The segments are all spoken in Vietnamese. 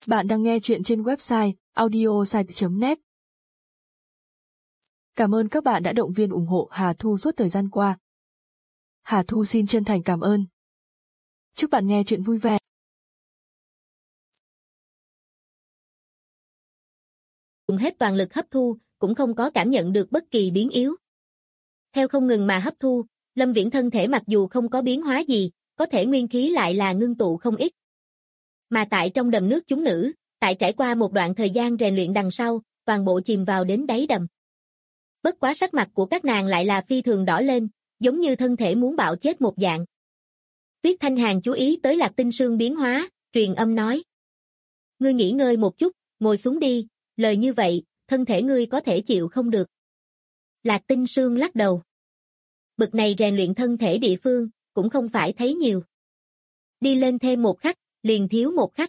Bạn đang nghe chuyện trên website audiosite.net. Cảm ơn các bạn đã động viên ủng hộ Hà Thu suốt thời gian qua. Hà Thu xin chân thành cảm ơn. Chúc bạn nghe chuyện vui vẻ. Dùng hết toàn lực hấp thu, cũng không có cảm nhận được bất kỳ biến yếu. Theo không ngừng mà hấp thu, Lâm Viễn thân thể mặc dù không có biến hóa gì, có thể nguyên khí lại là ngưng tụ không ít. Mà tại trong đầm nước chúng nữ, tại trải qua một đoạn thời gian rèn luyện đằng sau, toàn bộ chìm vào đến đáy đầm. Bất quá sắc mặt của các nàng lại là phi thường đỏ lên, giống như thân thể muốn bạo chết một dạng. Tuyết Thanh Hàn chú ý tới Lạc Tinh Sương biến hóa, truyền âm nói: "Ngươi nghỉ ngơi một chút, ngồi xuống đi, lời như vậy, thân thể ngươi có thể chịu không được." Lạc Tinh Sương lắc đầu. Bực này rèn luyện thân thể địa phương, cũng không phải thấy nhiều. Đi lên thêm một khắc, liền thiếu một khắc.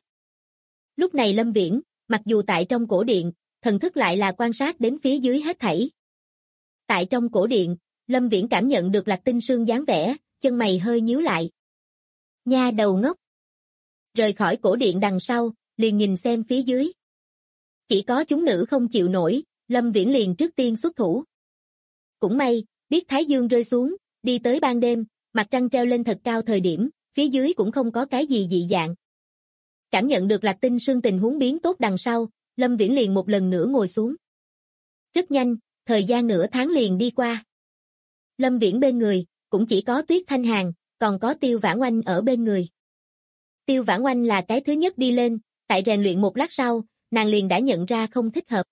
Lúc này Lâm Viễn, mặc dù tại trong cổ điện, thần thức lại là quan sát đến phía dưới hết thảy. Tại trong cổ điện, Lâm Viễn cảm nhận được Lạc Tinh Sương dáng vẻ, chân mày hơi nhíu lại. Nha đầu ngốc. Rời khỏi cổ điện đằng sau, liền nhìn xem phía dưới. Chỉ có chúng nữ không chịu nổi, Lâm Viễn liền trước tiên xuất thủ. Cũng may, biết Thái Dương rơi xuống, đi tới ban đêm, mặt trăng treo lên thật cao thời điểm, phía dưới cũng không có cái gì dị dạng. Cảm nhận được Lạc Tinh Sương tình huống biến tốt đằng sau, Lâm Viễn liền một lần nữa ngồi xuống. Rất nhanh, thời gian nửa tháng liền đi qua. Lâm Viễn bên người, cũng chỉ có Tuyết Thanh Hàn, còn có Tiêu Vãn Oanh ở bên người. Tiêu Vãn Oanh là cái thứ nhất đi lên, tại rèn luyện một lát sau, nàng liền đã nhận ra không thích hợp.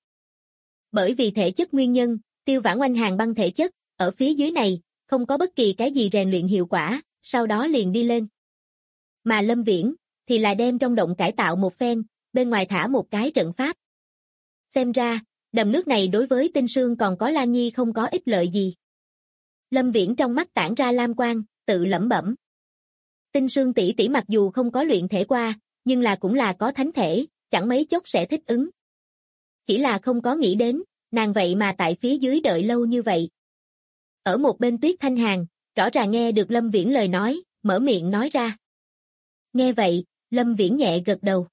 Bởi vì thể chất nguyên nhân, Tiêu Vãn Oanh hàn băng thể chất, ở phía dưới này, không có bất kỳ cái gì rèn luyện hiệu quả, sau đó liền đi lên. Mà Lâm Viễn, thì là đem trong động cải tạo một phen, bên ngoài thả một cái trận pháp. Xem ra, đầm nước này đối với Tinh Sương còn có Lan Nhi không có ích lợi gì. Lâm Viễn trong mắt tản ra lam quang, tự lẩm bẩm. Tinh Sương tỷ tỷ mặc dù không có luyện thể qua, nhưng là cũng là có thánh thể, chẳng mấy chốc sẽ thích ứng. Chỉ là không có nghĩ đến, nàng vậy mà tại phía dưới đợi lâu như vậy. Ở một bên Tuyết Thanh Hàn, rõ ràng nghe được Lâm Viễn lời nói, mở miệng nói ra. Nghe vậy, Lâm Viễn nhẹ gật đầu.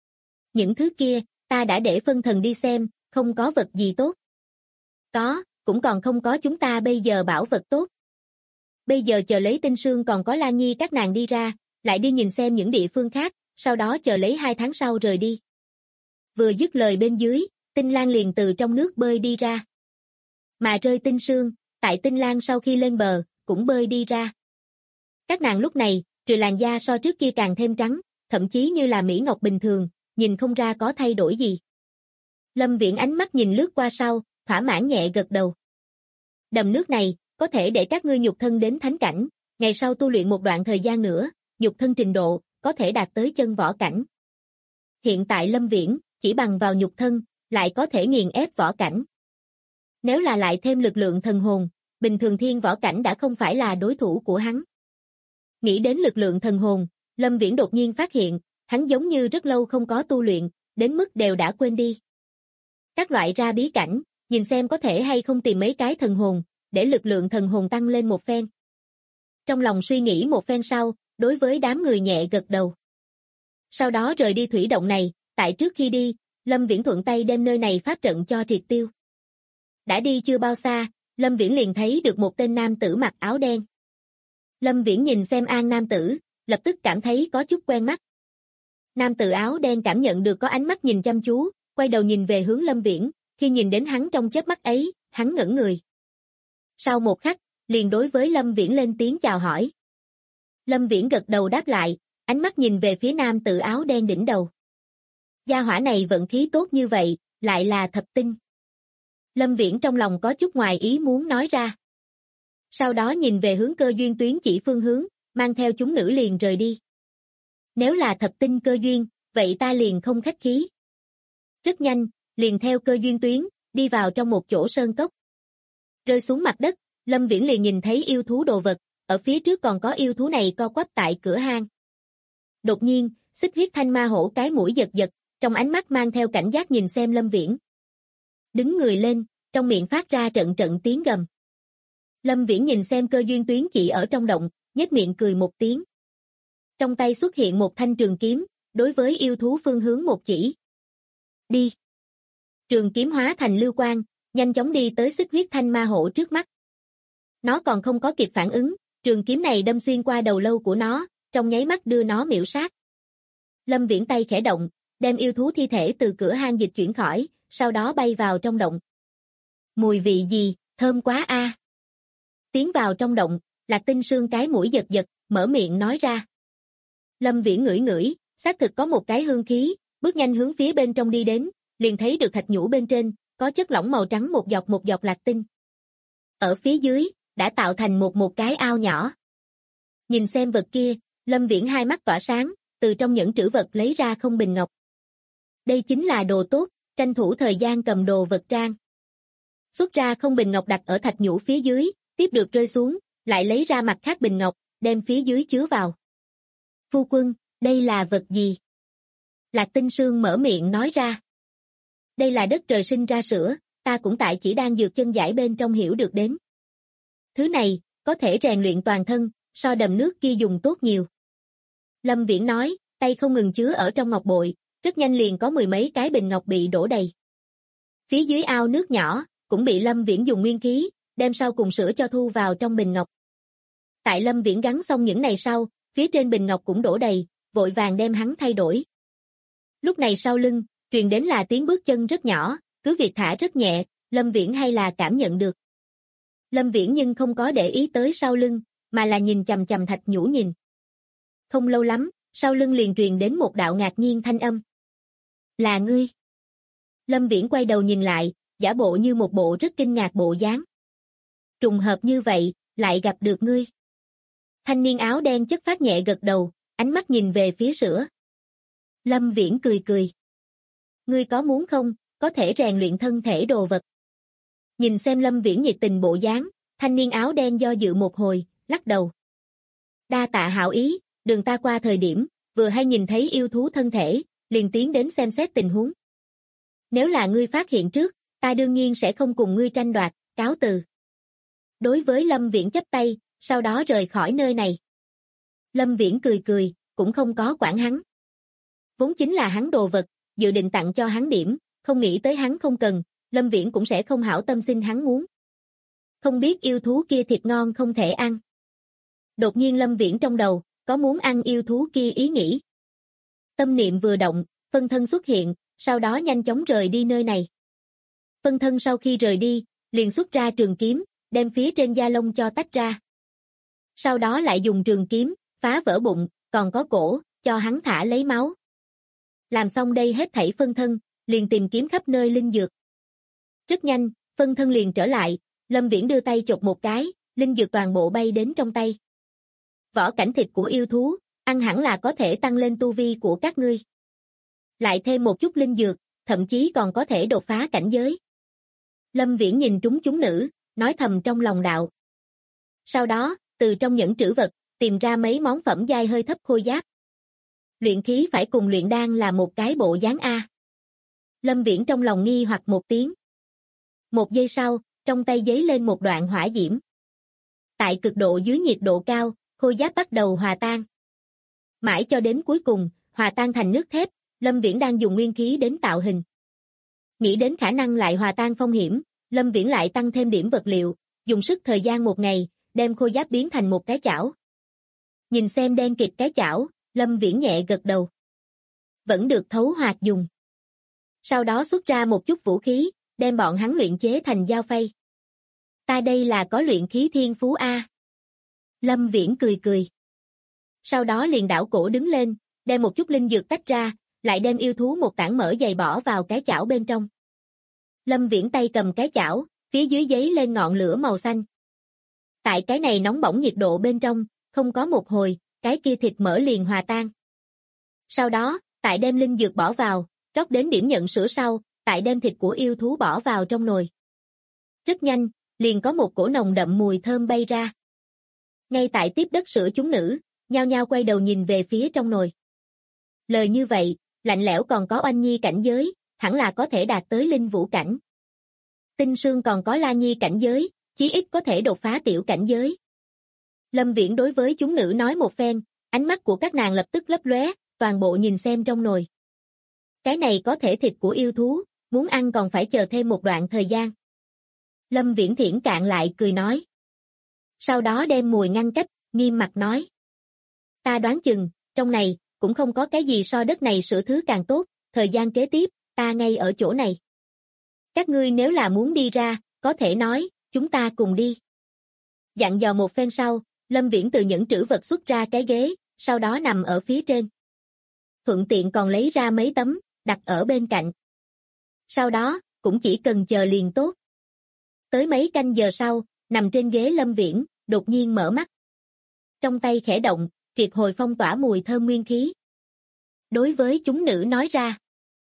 Những thứ kia, ta đã để phân thần đi xem, không có vật gì tốt. Có, cũng còn không có chúng ta bây giờ bảo vật tốt. Bây giờ chờ lấy Tinh Sương còn có Lan Nhi các nàng đi ra, lại đi nhìn xem những địa phương khác, sau đó chờ lấy 2 tháng sau rời đi. Vừa dứt lời bên dưới, Tinh Lan liền từ trong nước bơi đi ra. Mà rơi Tinh Sương, tại Tinh Lan sau khi lên bờ, cũng bơi đi ra. Các nàng lúc này, trừ làn da so trước kia càng thêm trắng, thậm chí như là mỹ ngọc bình thường, nhìn không ra có thay đổi gì. Lâm Viễn ánh mắt nhìn lướt qua sau, thỏa mãn nhẹ gật đầu. Đầm nước này, có thể để các ngươi nhục thân đến thánh cảnh, ngày sau tu luyện một đoạn thời gian nữa, nhục thân trình độ, có thể đạt tới chân võ cảnh. Hiện tại Lâm Viễn, chỉ bằng vào nhục thân, lại có thể nghiền ép võ cảnh. Nếu là lại thêm lực lượng thần hồn, bình thường thiên võ cảnh đã không phải là đối thủ của hắn. Nghĩ đến lực lượng thần hồn, Lâm Viễn đột nhiên phát hiện, hắn giống như rất lâu không có tu luyện, đến mức đều đã quên đi. Các loại ra bí cảnh, nhìn xem có thể hay không tìm mấy cái thần hồn, để lực lượng thần hồn tăng lên một phen. Trong lòng suy nghĩ một phen sau, đối với đám người nhẹ gật đầu. Sau đó rời đi thủy động này, tại trước khi đi, Lâm Viễn thuận tay đem nơi này pháp trận cho triệt tiêu. Đã đi chưa bao xa, Lâm Viễn liền thấy được một tên nam tử mặc áo đen. Lâm Viễn nhìn xem An nam tử, lập tức cảm thấy có chút quen mắt. Nam tử áo đen cảm nhận được có ánh mắt nhìn chăm chú, quay đầu nhìn về hướng Lâm Viễn, khi nhìn đến hắn trong chớp mắt ấy, hắn ngẩn người. Sau một khắc, liền đối với Lâm Viễn lên tiếng chào hỏi. Lâm Viễn gật đầu đáp lại, ánh mắt nhìn về phía nam tử áo đen đỉnh đầu. Gia hỏa này vận khí tốt như vậy, lại là thập tinh. Lâm Viễn trong lòng có chút ngoài ý muốn nói ra. Sau đó nhìn về hướng Cơ Duyên tuyến chỉ phương hướng, mang theo chúng nữ liền rời đi. Nếu là thập tinh cơ duyên, vậy ta liền không khách khí. Rất nhanh, liền theo Cơ Duyên tuyến, đi vào trong một chỗ sơn cốc. Rơi xuống mặt đất, Lâm Viễn liền nhìn thấy yêu thú đồ vật, ở phía trước còn có yêu thú này co quắp tại cửa hang. Đột nhiên, Xích Huyết Thanh Ma Hổ cái mũi giật giật, trong ánh mắt mang theo cảnh giác nhìn xem Lâm Viễn. Đứng người lên, trong miệng phát ra trận trận tiếng gầm. Lâm Viễn nhìn xem Cơ Duyên tuyến chỉ ở trong động, nhếch miệng cười một tiếng. Trong tay xuất hiện một thanh trường kiếm, đối với yêu thú phương hướng một chỉ. Đi. Trường kiếm hóa thành lưu quang, nhanh chóng đi tới xích huyết thanh ma hổ trước mắt. Nó còn không có kịp phản ứng, trường kiếm này đâm xuyên qua đầu lâu của nó, trong nháy mắt đưa nó miểu sát. Lâm Viễn tay khẽ động, đem yêu thú thi thể từ cửa hang dịch chuyển khỏi, sau đó bay vào trong động. Mùi vị gì, thơm quá a. Tiến vào trong động, Lạc Tinh Sương cái mũi giật giật, mở miệng nói ra. Lâm Viễn ngửi ngửi, xác thực có một cái hương khí, bước nhanh hướng phía bên trong đi đến, liền thấy được thạch nhũ bên trên, có chất lỏng màu trắng một giọt lạc tinh. Ở phía dưới, đã tạo thành một cái ao nhỏ. Nhìn xem vật kia, Lâm Viễn hai mắt tỏa sáng, từ trong nhẫn trữ vật lấy ra không bình ngọc. Đây chính là đồ tốt, tranh thủ thời gian cầm đồ vật trang. Xuất ra không bình ngọc đặt ở thạch nhũ phía dưới, tiếp được rơi xuống, lại lấy ra mặt khác bình ngọc, đem phía dưới chứa vào. Phu quân, đây là vật gì? Lạc Tinh Sương mở miệng nói ra. Đây là đất trời sinh ra sữa, ta cũng tại chỉ đang dược chân giải bên trong hiểu được đến. Thứ này, có thể rèn luyện toàn thân, so đầm nước kia dùng tốt nhiều. Lâm Viễn nói, tay không ngừng chứa ở trong ngọc bội, rất nhanh liền có mười mấy cái bình ngọc bị đổ đầy. Phía dưới ao nước nhỏ, cũng bị Lâm Viễn dùng nguyên khí, đem sau cùng sữa cho thu vào trong bình ngọc. Tại Lâm Viễn gắn xong những này sau, phía trên bình ngọc cũng đổ đầy, vội vàng đem hắn thay đổi. Lúc này sau lưng, truyền đến là tiếng bước chân rất nhỏ, cứ việc thả rất nhẹ, Lâm Viễn hay là cảm nhận được. Lâm Viễn nhưng không có để ý tới sau lưng, mà là nhìn chằm chằm thạch nhũ nhìn. Không lâu lắm, sau lưng liền truyền đến một đạo ngạc nhiên thanh âm. Là ngươi. Lâm Viễn quay đầu nhìn lại, giả bộ như một bộ rất kinh ngạc bộ dáng. Trùng hợp như vậy, lại gặp được ngươi. Thanh niên áo đen chất phát nhẹ gật đầu, ánh mắt nhìn về phía sữa. Lâm Viễn cười cười. Ngươi có muốn không, có thể rèn luyện thân thể đồ vật. Nhìn xem Lâm Viễn nhiệt tình bộ dáng, thanh niên áo đen do dự một hồi, lắc đầu. Đa tạ hảo ý, đường ta qua thời điểm, vừa hay nhìn thấy yêu thú thân thể, liền tiến đến xem xét tình huống. Nếu là ngươi phát hiện trước, ta đương nhiên sẽ không cùng ngươi tranh đoạt, cáo từ. Đối với Lâm Viễn chắp tay, sau đó rời khỏi nơi này. Lâm Viễn cười cười, cũng không có quản hắn. Vốn chính là hắn đồ vật, dự định tặng cho hắn điểm, không nghĩ tới hắn không cần, Lâm Viễn cũng sẽ không hảo tâm xin hắn muốn. Không biết yêu thú kia thịt ngon không thể ăn. Đột nhiên Lâm Viễn trong đầu, có muốn ăn yêu thú kia ý nghĩ. Tâm niệm vừa động, phân thân xuất hiện, sau đó nhanh chóng rời đi nơi này. Phân thân sau khi rời đi, liền xuất ra trường kiếm, đem phía trên da lông cho tách ra. Sau đó lại dùng trường kiếm, phá vỡ bụng, còn có cổ, cho hắn thả lấy máu. Làm xong đây hết thảy phân thân, liền tìm kiếm khắp nơi linh dược. Rất nhanh, phân thân liền trở lại, Lâm Viễn đưa tay chộp một cái, linh dược toàn bộ bay đến trong tay. Vỏ cảnh thịt của yêu thú, ăn hẳn là có thể tăng lên tu vi của các ngươi. Lại thêm một chút linh dược, thậm chí còn có thể đột phá cảnh giới. Lâm Viễn nhìn trúng chúng nữ, nói thầm trong lòng đạo. Sau đó, từ trong nhẫn trữ vật, tìm ra mấy món phẩm giai hơi thấp khôi giáp. Luyện khí phải cùng luyện đan là một cái bộ dáng A. Lâm Viễn trong lòng nghi hoặc một tiếng. Một giây sau, trong tay giấy lên một đoạn hỏa diễm. Tại cực độ dưới nhiệt độ cao, khôi giáp bắt đầu hòa tan. Mãi cho đến cuối cùng, hòa tan thành nước thép, Lâm Viễn đang dùng nguyên khí đến tạo hình. Nghĩ đến khả năng lại hòa tan phong hiểm, Lâm Viễn lại tăng thêm điểm vật liệu, dùng sức thời gian một ngày, đem khôi giáp biến thành một cái chảo. Nhìn xem đen kịt cái chảo, Lâm Viễn nhẹ gật đầu. Vẫn được thấu hoạt dùng. Sau đó xuất ra một chút vũ khí, đem bọn hắn luyện chế thành dao phay. Ta đây là có luyện khí thiên phú A. Lâm Viễn cười cười. Sau đó liền đảo cổ đứng lên, đem một chút linh dược tách ra, lại đem yêu thú một tảng mỡ dày bỏ vào cái chảo bên trong. Lâm Viễn tay cầm cái chảo, phía dưới giấy lên ngọn lửa màu xanh. Tại cái này nóng bỏng nhiệt độ bên trong, không có một hồi, cái kia thịt mỡ liền hòa tan. Sau đó, tại đem linh dược bỏ vào, rót đến điểm nhận sữa sau, tại đem thịt của yêu thú bỏ vào trong nồi. Rất nhanh, liền có một cổ nồng đậm mùi thơm bay ra. Ngay tại tiếp đất sữa chúng nữ, nhao nhao quay đầu nhìn về phía trong nồi. Lời như vậy, lạnh lẽo còn có Oanh Nhi cảnh giới, hẳn là có thể đạt tới linh vũ cảnh. Tinh Sương còn có La Nhi cảnh giới, chí ít có thể đột phá tiểu cảnh giới. Lâm Viễn đối với chúng nữ nói một phen, ánh mắt của các nàng lập tức lấp lóe, toàn bộ nhìn xem trong nồi. Cái này có thể thịt của yêu thú, muốn ăn còn phải chờ thêm một đoạn thời gian. Lâm Viễn Thiển cạn lại cười nói. Sau đó đem mùi ngăn cách, nghiêm mặt nói. Ta đoán chừng, trong này, cũng không có cái gì so đất này sửa thứ càng tốt, thời gian kế tiếp, ta ngay ở chỗ này. Các ngươi nếu là muốn đi ra, có thể nói, chúng ta cùng đi. Dặn dò một phen sau, Lâm Viễn từ nhẫn trữ vật xuất ra cái ghế, sau đó nằm ở phía trên. Thuận tiện còn lấy ra mấy tấm, đặt ở bên cạnh. Sau đó, cũng chỉ cần chờ liền tốt. Tới mấy canh giờ sau, nằm trên ghế Lâm Viễn, đột nhiên mở mắt. Trong tay khẽ động, triệt hồi phong tỏa mùi thơm nguyên khí. Đối với chúng nữ nói ra.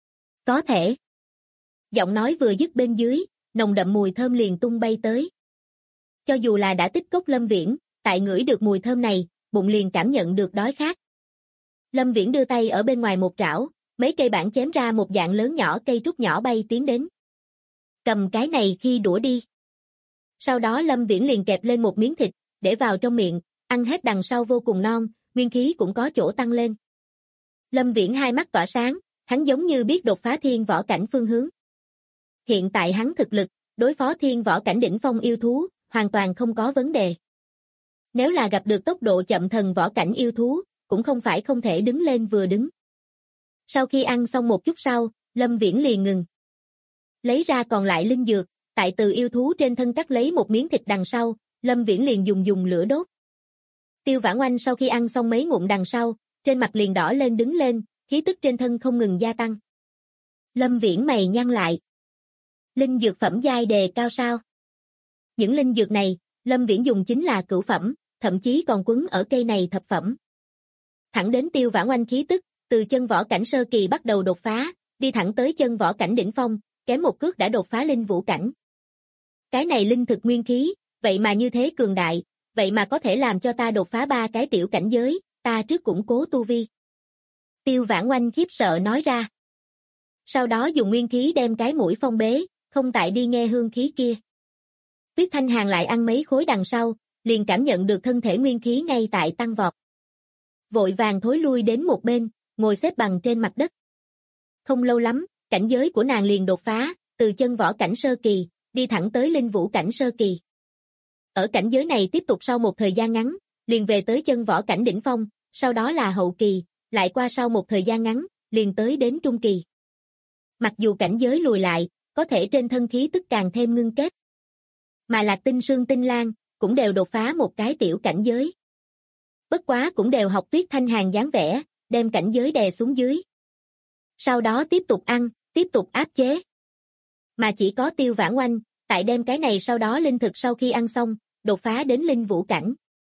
Có thể. Giọng nói vừa dứt bên dưới, nồng đậm mùi thơm liền tung bay tới. Cho dù là đã tích cốc Lâm Viễn, tại ngửi được mùi thơm này, bụng liền cảm nhận được đói khát. Lâm Viễn đưa tay ở bên ngoài một trảo, mấy cây bản chém ra một dạng lớn nhỏ cây trúc nhỏ bay tiến đến. Cầm cái này khi đũa đi. Sau đó Lâm Viễn liền kẹp lên một miếng thịt, để vào trong miệng, ăn hết đằng sau vô cùng non, nguyên khí cũng có chỗ tăng lên. Lâm Viễn hai mắt tỏa sáng, hắn giống như biết đột phá thiên võ cảnh phương hướng. Hiện tại hắn thực lực, đối phó thiên võ cảnh đỉnh phong yêu thú, hoàn toàn không có vấn đề. Nếu là gặp được tốc độ chậm thần võ cảnh yêu thú, cũng không phải không thể đứng lên vừa đứng. Sau khi ăn xong một chút sau, Lâm Viễn liền ngừng. Lấy ra còn lại linh dược, tại từ yêu thú trên thân cắt lấy một miếng thịt đằng sau, Lâm Viễn liền dùng lửa đốt. Tiêu Vãn Oanh sau khi ăn xong mấy ngụm đằng sau, trên mặt liền đỏ lên đứng lên, khí tức trên thân không ngừng gia tăng. Lâm Viễn mày nhăn lại. Linh dược phẩm giai đề cao sao? Những linh dược này, Lâm Viễn dùng chính là cửu phẩm, thậm chí còn quấn ở cây này thập phẩm. Thẳng đến Tiêu Vãn Oanh khí tức, từ chân võ cảnh sơ kỳ bắt đầu đột phá, đi thẳng tới chân võ cảnh đỉnh phong, kém một cước đã đột phá linh vũ cảnh. Cái này linh thực nguyên khí, vậy mà như thế cường đại, vậy mà có thể làm cho ta đột phá 3 cái tiểu cảnh giới, ta trước củng cố tu vi. Tiêu Vãn Oanh khiếp sợ nói ra. Sau đó dùng nguyên khí đem cái mũi phong bế, không tại đi nghe hương khí kia. Tuyết Thanh Hàn lại ăn mấy khối đằng sau, liền cảm nhận được thân thể nguyên khí ngay tại tăng vọt. Vội vàng thối lui đến một bên, ngồi xếp bằng trên mặt đất. Không lâu lắm, cảnh giới của nàng liền đột phá, từ chân võ cảnh sơ kỳ, đi thẳng tới linh vũ cảnh sơ kỳ. Ở cảnh giới này tiếp tục sau một thời gian ngắn, liền về tới chân võ cảnh đỉnh phong, sau đó là hậu kỳ, lại qua sau một thời gian ngắn, liền tới đến trung kỳ. Mặc dù cảnh giới lùi lại, có thể trên thân khí tức càng thêm ngưng kết. Mà Lạc Tinh Sương Tinh Lan, cũng đều đột phá một cái tiểu cảnh giới. Bất quá cũng đều học Tuyết Thanh Hàn dáng vẻ, đem cảnh giới đè xuống dưới. Sau đó tiếp tục ăn, tiếp tục áp chế. Mà chỉ có Tiêu Vãn Oanh, tại đem cái này sau đó linh thực sau khi ăn xong, đột phá đến linh vũ cảnh.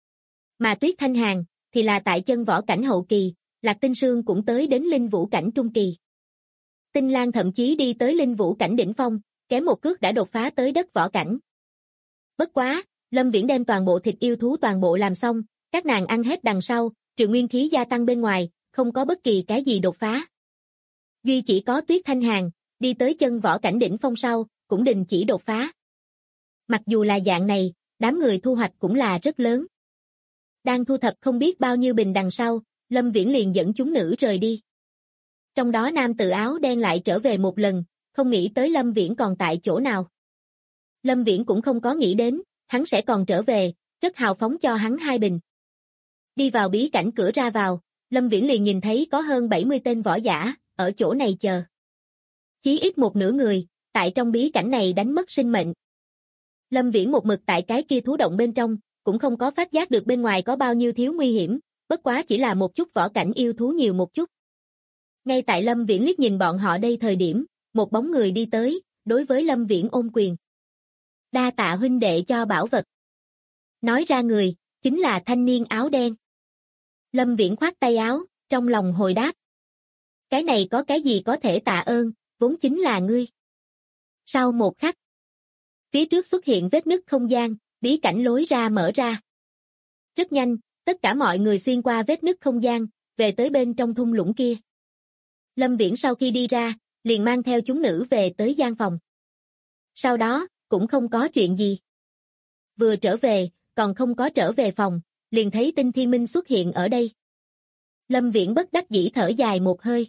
Mà Tuyết Thanh Hàn, thì là tại chân võ cảnh hậu kỳ, Lạc Tinh Sương cũng tới đến linh vũ cảnh trung kỳ. Tinh Lan thậm chí đi tới linh vũ cảnh đỉnh phong, kém một cước đã đột phá tới đất võ cảnh. Bất quá, Lâm Viễn đem toàn bộ thịt yêu thú toàn bộ làm xong, các nàng ăn hết đằng sau, trừ nguyên khí gia tăng bên ngoài, không có bất kỳ cái gì đột phá. Duy chỉ có Tuyết Thanh Hàn, đi tới chân võ cảnh đỉnh phong sau, cũng đình chỉ đột phá. Mặc dù là dạng này, đám người thu hoạch cũng là rất lớn. Đang thu thập không biết bao nhiêu bình đằng sau, Lâm Viễn liền dẫn chúng nữ rời đi. Trong đó nam tử áo đen lại trở về một lần, không nghĩ tới Lâm Viễn còn tại chỗ nào. Lâm Viễn cũng không có nghĩ đến, hắn sẽ còn trở về, rất hào phóng cho hắn 2 bình. Đi vào bí cảnh cửa ra vào, Lâm Viễn liền nhìn thấy có hơn 70 tên võ giả, ở chỗ này chờ. Chí ít một nửa người, tại trong bí cảnh này đánh mất sinh mệnh. Lâm Viễn một mực tại cái kia thú động bên trong, cũng không có phát giác được bên ngoài có bao nhiêu thiếu nguy hiểm, bất quá chỉ là một chút võ cảnh yêu thú nhiều một chút. Ngay tại Lâm Viễn liếc nhìn bọn họ đây thời điểm, một bóng người đi tới, đối với Lâm Viễn ôm quyền. Đa tạ huynh đệ cho bảo vật. Nói ra người, chính là thanh niên áo đen. Lâm Viễn khoát tay áo, trong lòng hồi đáp. Cái này có cái gì có thể tạ ơn, vốn chính là ngươi. Sau một khắc, phía trước xuất hiện vết nứt không gian, bí cảnh lối ra mở ra. Rất nhanh, tất cả mọi người xuyên qua vết nứt không gian, về tới bên trong thung lũng kia. Lâm Viễn sau khi đi ra, liền mang theo chúng nữ về tới gian phòng. Sau đó, cũng không có chuyện gì. Vừa trở về, còn không có trở về phòng, liền thấy Tinh Thiên Minh xuất hiện ở đây. Lâm Viễn bất đắc dĩ thở dài một hơi.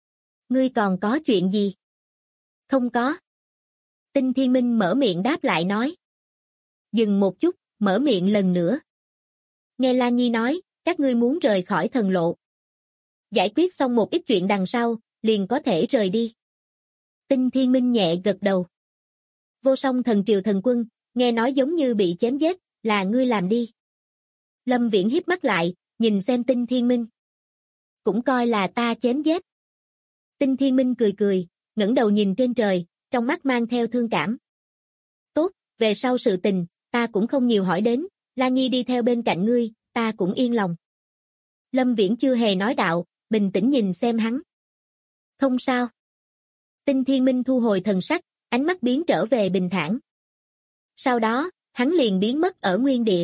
Ngươi còn có chuyện gì? Không có. Tinh Thiên Minh mở miệng đáp lại nói. Dừng một chút, mở miệng lần nữa. Nghe Lan Nhi nói, các ngươi muốn rời khỏi thần lộ. Giải quyết xong một ít chuyện đằng sau, liền có thể rời đi. Tinh Thiên Minh nhẹ gật đầu. Vô Song thần triều thần quân, nghe nói giống như bị chém giết, là ngươi làm đi. Lâm Viễn híp mắt lại, nhìn xem Tinh Thiên Minh. Cũng coi là ta chém giết. Tinh Thiên Minh cười cười, ngẩng đầu nhìn trên trời, trong mắt mang theo thương cảm. Tốt, về sau sự tình, ta cũng không nhiều hỏi đến, La Nhi đi theo bên cạnh ngươi, ta cũng yên lòng. Lâm Viễn chưa hề nói đạo, bình tĩnh nhìn xem hắn. Không sao. Tinh Thiên Minh thu hồi thần sắc, ánh mắt biến trở về bình thản. Sau đó, hắn liền biến mất ở nguyên địa.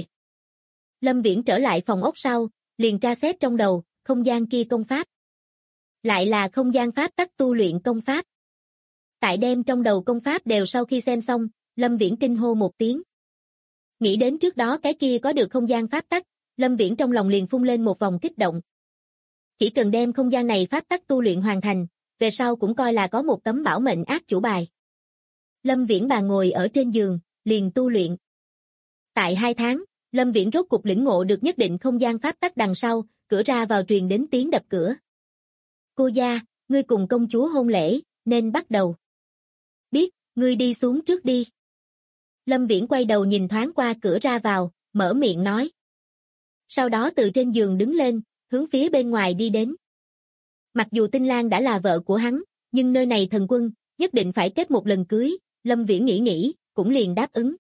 Lâm Viễn trở lại phòng ốc sau, liền tra xét trong đầu, không gian kia công pháp. Lại là không gian pháp tắc tu luyện công pháp. Tại đem trong đầu công pháp đều sau khi xem xong, Lâm Viễn kinh hô một tiếng. Nghĩ đến trước đó cái kia có được không gian pháp tắc, Lâm Viễn trong lòng liền phun lên một vòng kích động. Chỉ cần đem không gian này pháp tắc tu luyện hoàn thành, về sau cũng coi là có một tấm bảo mệnh ác chủ bài. Lâm Viễn bà ngồi ở trên giường, liền tu luyện. Tại 2 tháng, Lâm Viễn rốt cục lĩnh ngộ được nhất định không gian pháp tắc đằng sau, cửa ra vào truyền đến tiếng đập cửa. Cô gia, ngươi cùng công chúa hôn lễ, nên bắt đầu. Biết, ngươi đi xuống trước đi. Lâm Viễn quay đầu nhìn thoáng qua cửa ra vào, mở miệng nói. Sau đó từ trên giường đứng lên, hướng phía bên ngoài đi đến. Mặc dù Tinh Lan đã là vợ của hắn, nhưng nơi này thần quân, nhất định phải kết một lần cưới, Lâm Viễn nghĩ, cũng liền đáp ứng.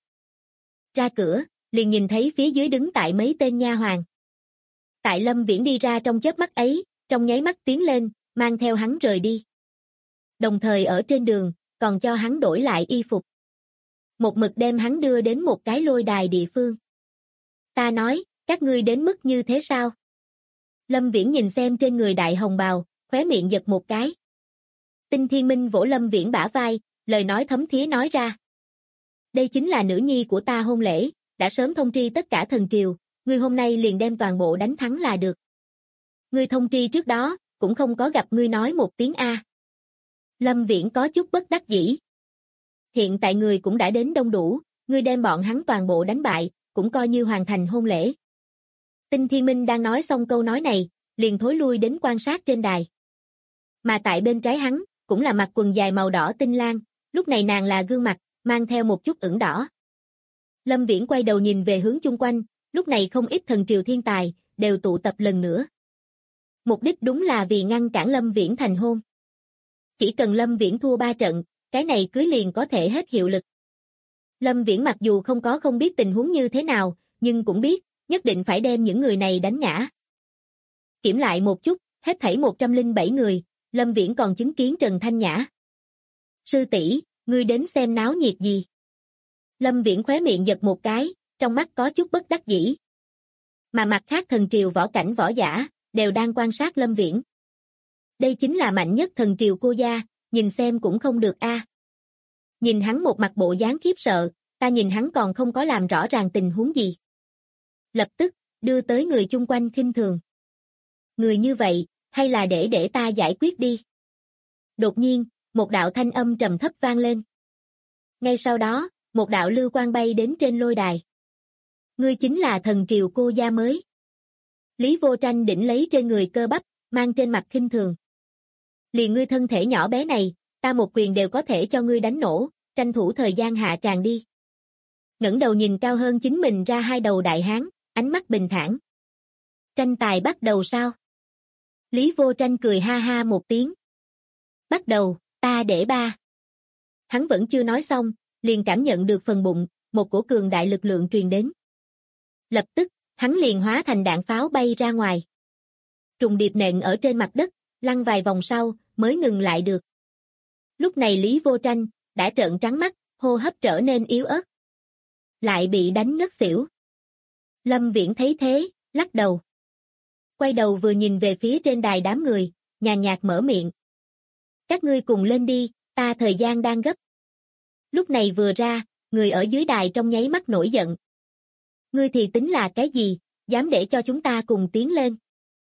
Ra cửa, liền nhìn thấy phía dưới đứng tại mấy tên nha hoàn. Tại Lâm Viễn đi ra trong chớp mắt ấy, trong nháy mắt tiến lên, mang theo hắn rời đi. Đồng thời ở trên đường, còn cho hắn đổi lại y phục. Một mực đem hắn đưa đến một cái lôi đài địa phương. Ta nói, các ngươi đến mức như thế sao? Lâm Viễn nhìn xem trên người đại hồng bào, khóe miệng giật một cái. Tinh Thiên Minh vỗ Lâm Viễn bả vai, lời nói thấm thía nói ra. Đây chính là nữ nhi của ta hôn lễ, đã sớm thông tri tất cả thần triều, ngươi hôm nay liền đem toàn bộ đánh thắng là được. Ngươi thông tri trước đó, cũng không có gặp ngươi nói một tiếng A. Lâm Viễn có chút bất đắc dĩ. Hiện tại người cũng đã đến đông đủ, ngươi đem bọn hắn toàn bộ đánh bại, cũng coi như hoàn thành hôn lễ. Tinh Thiên Minh đang nói xong câu nói này, liền thối lui đến quan sát trên đài. Mà tại bên trái hắn, cũng là mặc quần dài màu đỏ Tinh Lan, lúc này nàng là gương mặt, mang theo một chút ửng đỏ. Lâm Viễn quay đầu nhìn về hướng chung quanh, lúc này không ít thần triều thiên tài, đều tụ tập lần nữa. Mục đích đúng là vì ngăn cản Lâm Viễn thành hôn. Chỉ cần Lâm Viễn thua 3 trận, cái này cưới liền có thể hết hiệu lực. Lâm Viễn mặc dù không biết tình huống như thế nào, nhưng cũng biết, nhất định phải đem những người này đánh ngã. Kiểm lại một chút, hết thảy 107 người, Lâm Viễn còn chứng kiến Trần Thanh Nhã. Sư tỷ, ngươi đến xem náo nhiệt gì? Lâm Viễn khóe miệng giật một cái, trong mắt có chút bất đắc dĩ. Mà mặt khác thần triều võ cảnh võ giả, đều đang quan sát Lâm Viễn. Đây chính là mạnh nhất thần triều cô gia, nhìn xem cũng không được a. Nhìn hắn một mặt bộ dáng khiếp sợ, ta nhìn hắn còn không có làm rõ ràng tình huống gì. Lập tức, đưa tới người chung quanh khinh thường. Người như vậy, hay là để ta giải quyết đi. Đột nhiên, một đạo thanh âm trầm thấp vang lên. Ngay sau đó, một đạo lưu quang bay đến trên lôi đài. Ngươi chính là thần triều cô gia mới. Lý Vô Tranh đỉnh lấy trên người cơ bắp, mang trên mặt khinh thường. Liền ngươi thân thể nhỏ bé này, ta một quyền đều có thể cho ngươi đánh nổ, tranh thủ thời gian hạ tràng đi. Ngẩng đầu nhìn cao hơn chính mình ra 2 đầu đại hán, ánh mắt bình thản. Tranh tài bắt đầu sao? Lý Vô Tranh cười ha ha một tiếng. Bắt đầu, ta để 3. Hắn vẫn chưa nói xong, liền cảm nhận được phần bụng, một cổ cường đại lực lượng truyền đến. Lập tức, hắn liền hóa thành đạn pháo bay ra ngoài. Trùng điệp nện ở trên mặt đất, lăn vài vòng sau, mới ngừng lại được. Lúc này Lý Vô Tranh, đã trợn trắng mắt, hô hấp trở nên yếu ớt. Lại bị đánh ngất xỉu. Lâm Viễn thấy thế, lắc đầu. Quay đầu vừa nhìn về phía trên đài đám người, nhàn nhạt mở miệng. Các ngươi cùng lên đi, ta thời gian đang gấp. Lúc này vừa ra, người ở dưới đài trong nháy mắt nổi giận. Ngươi thì tính là cái gì, dám để cho chúng ta cùng tiến lên.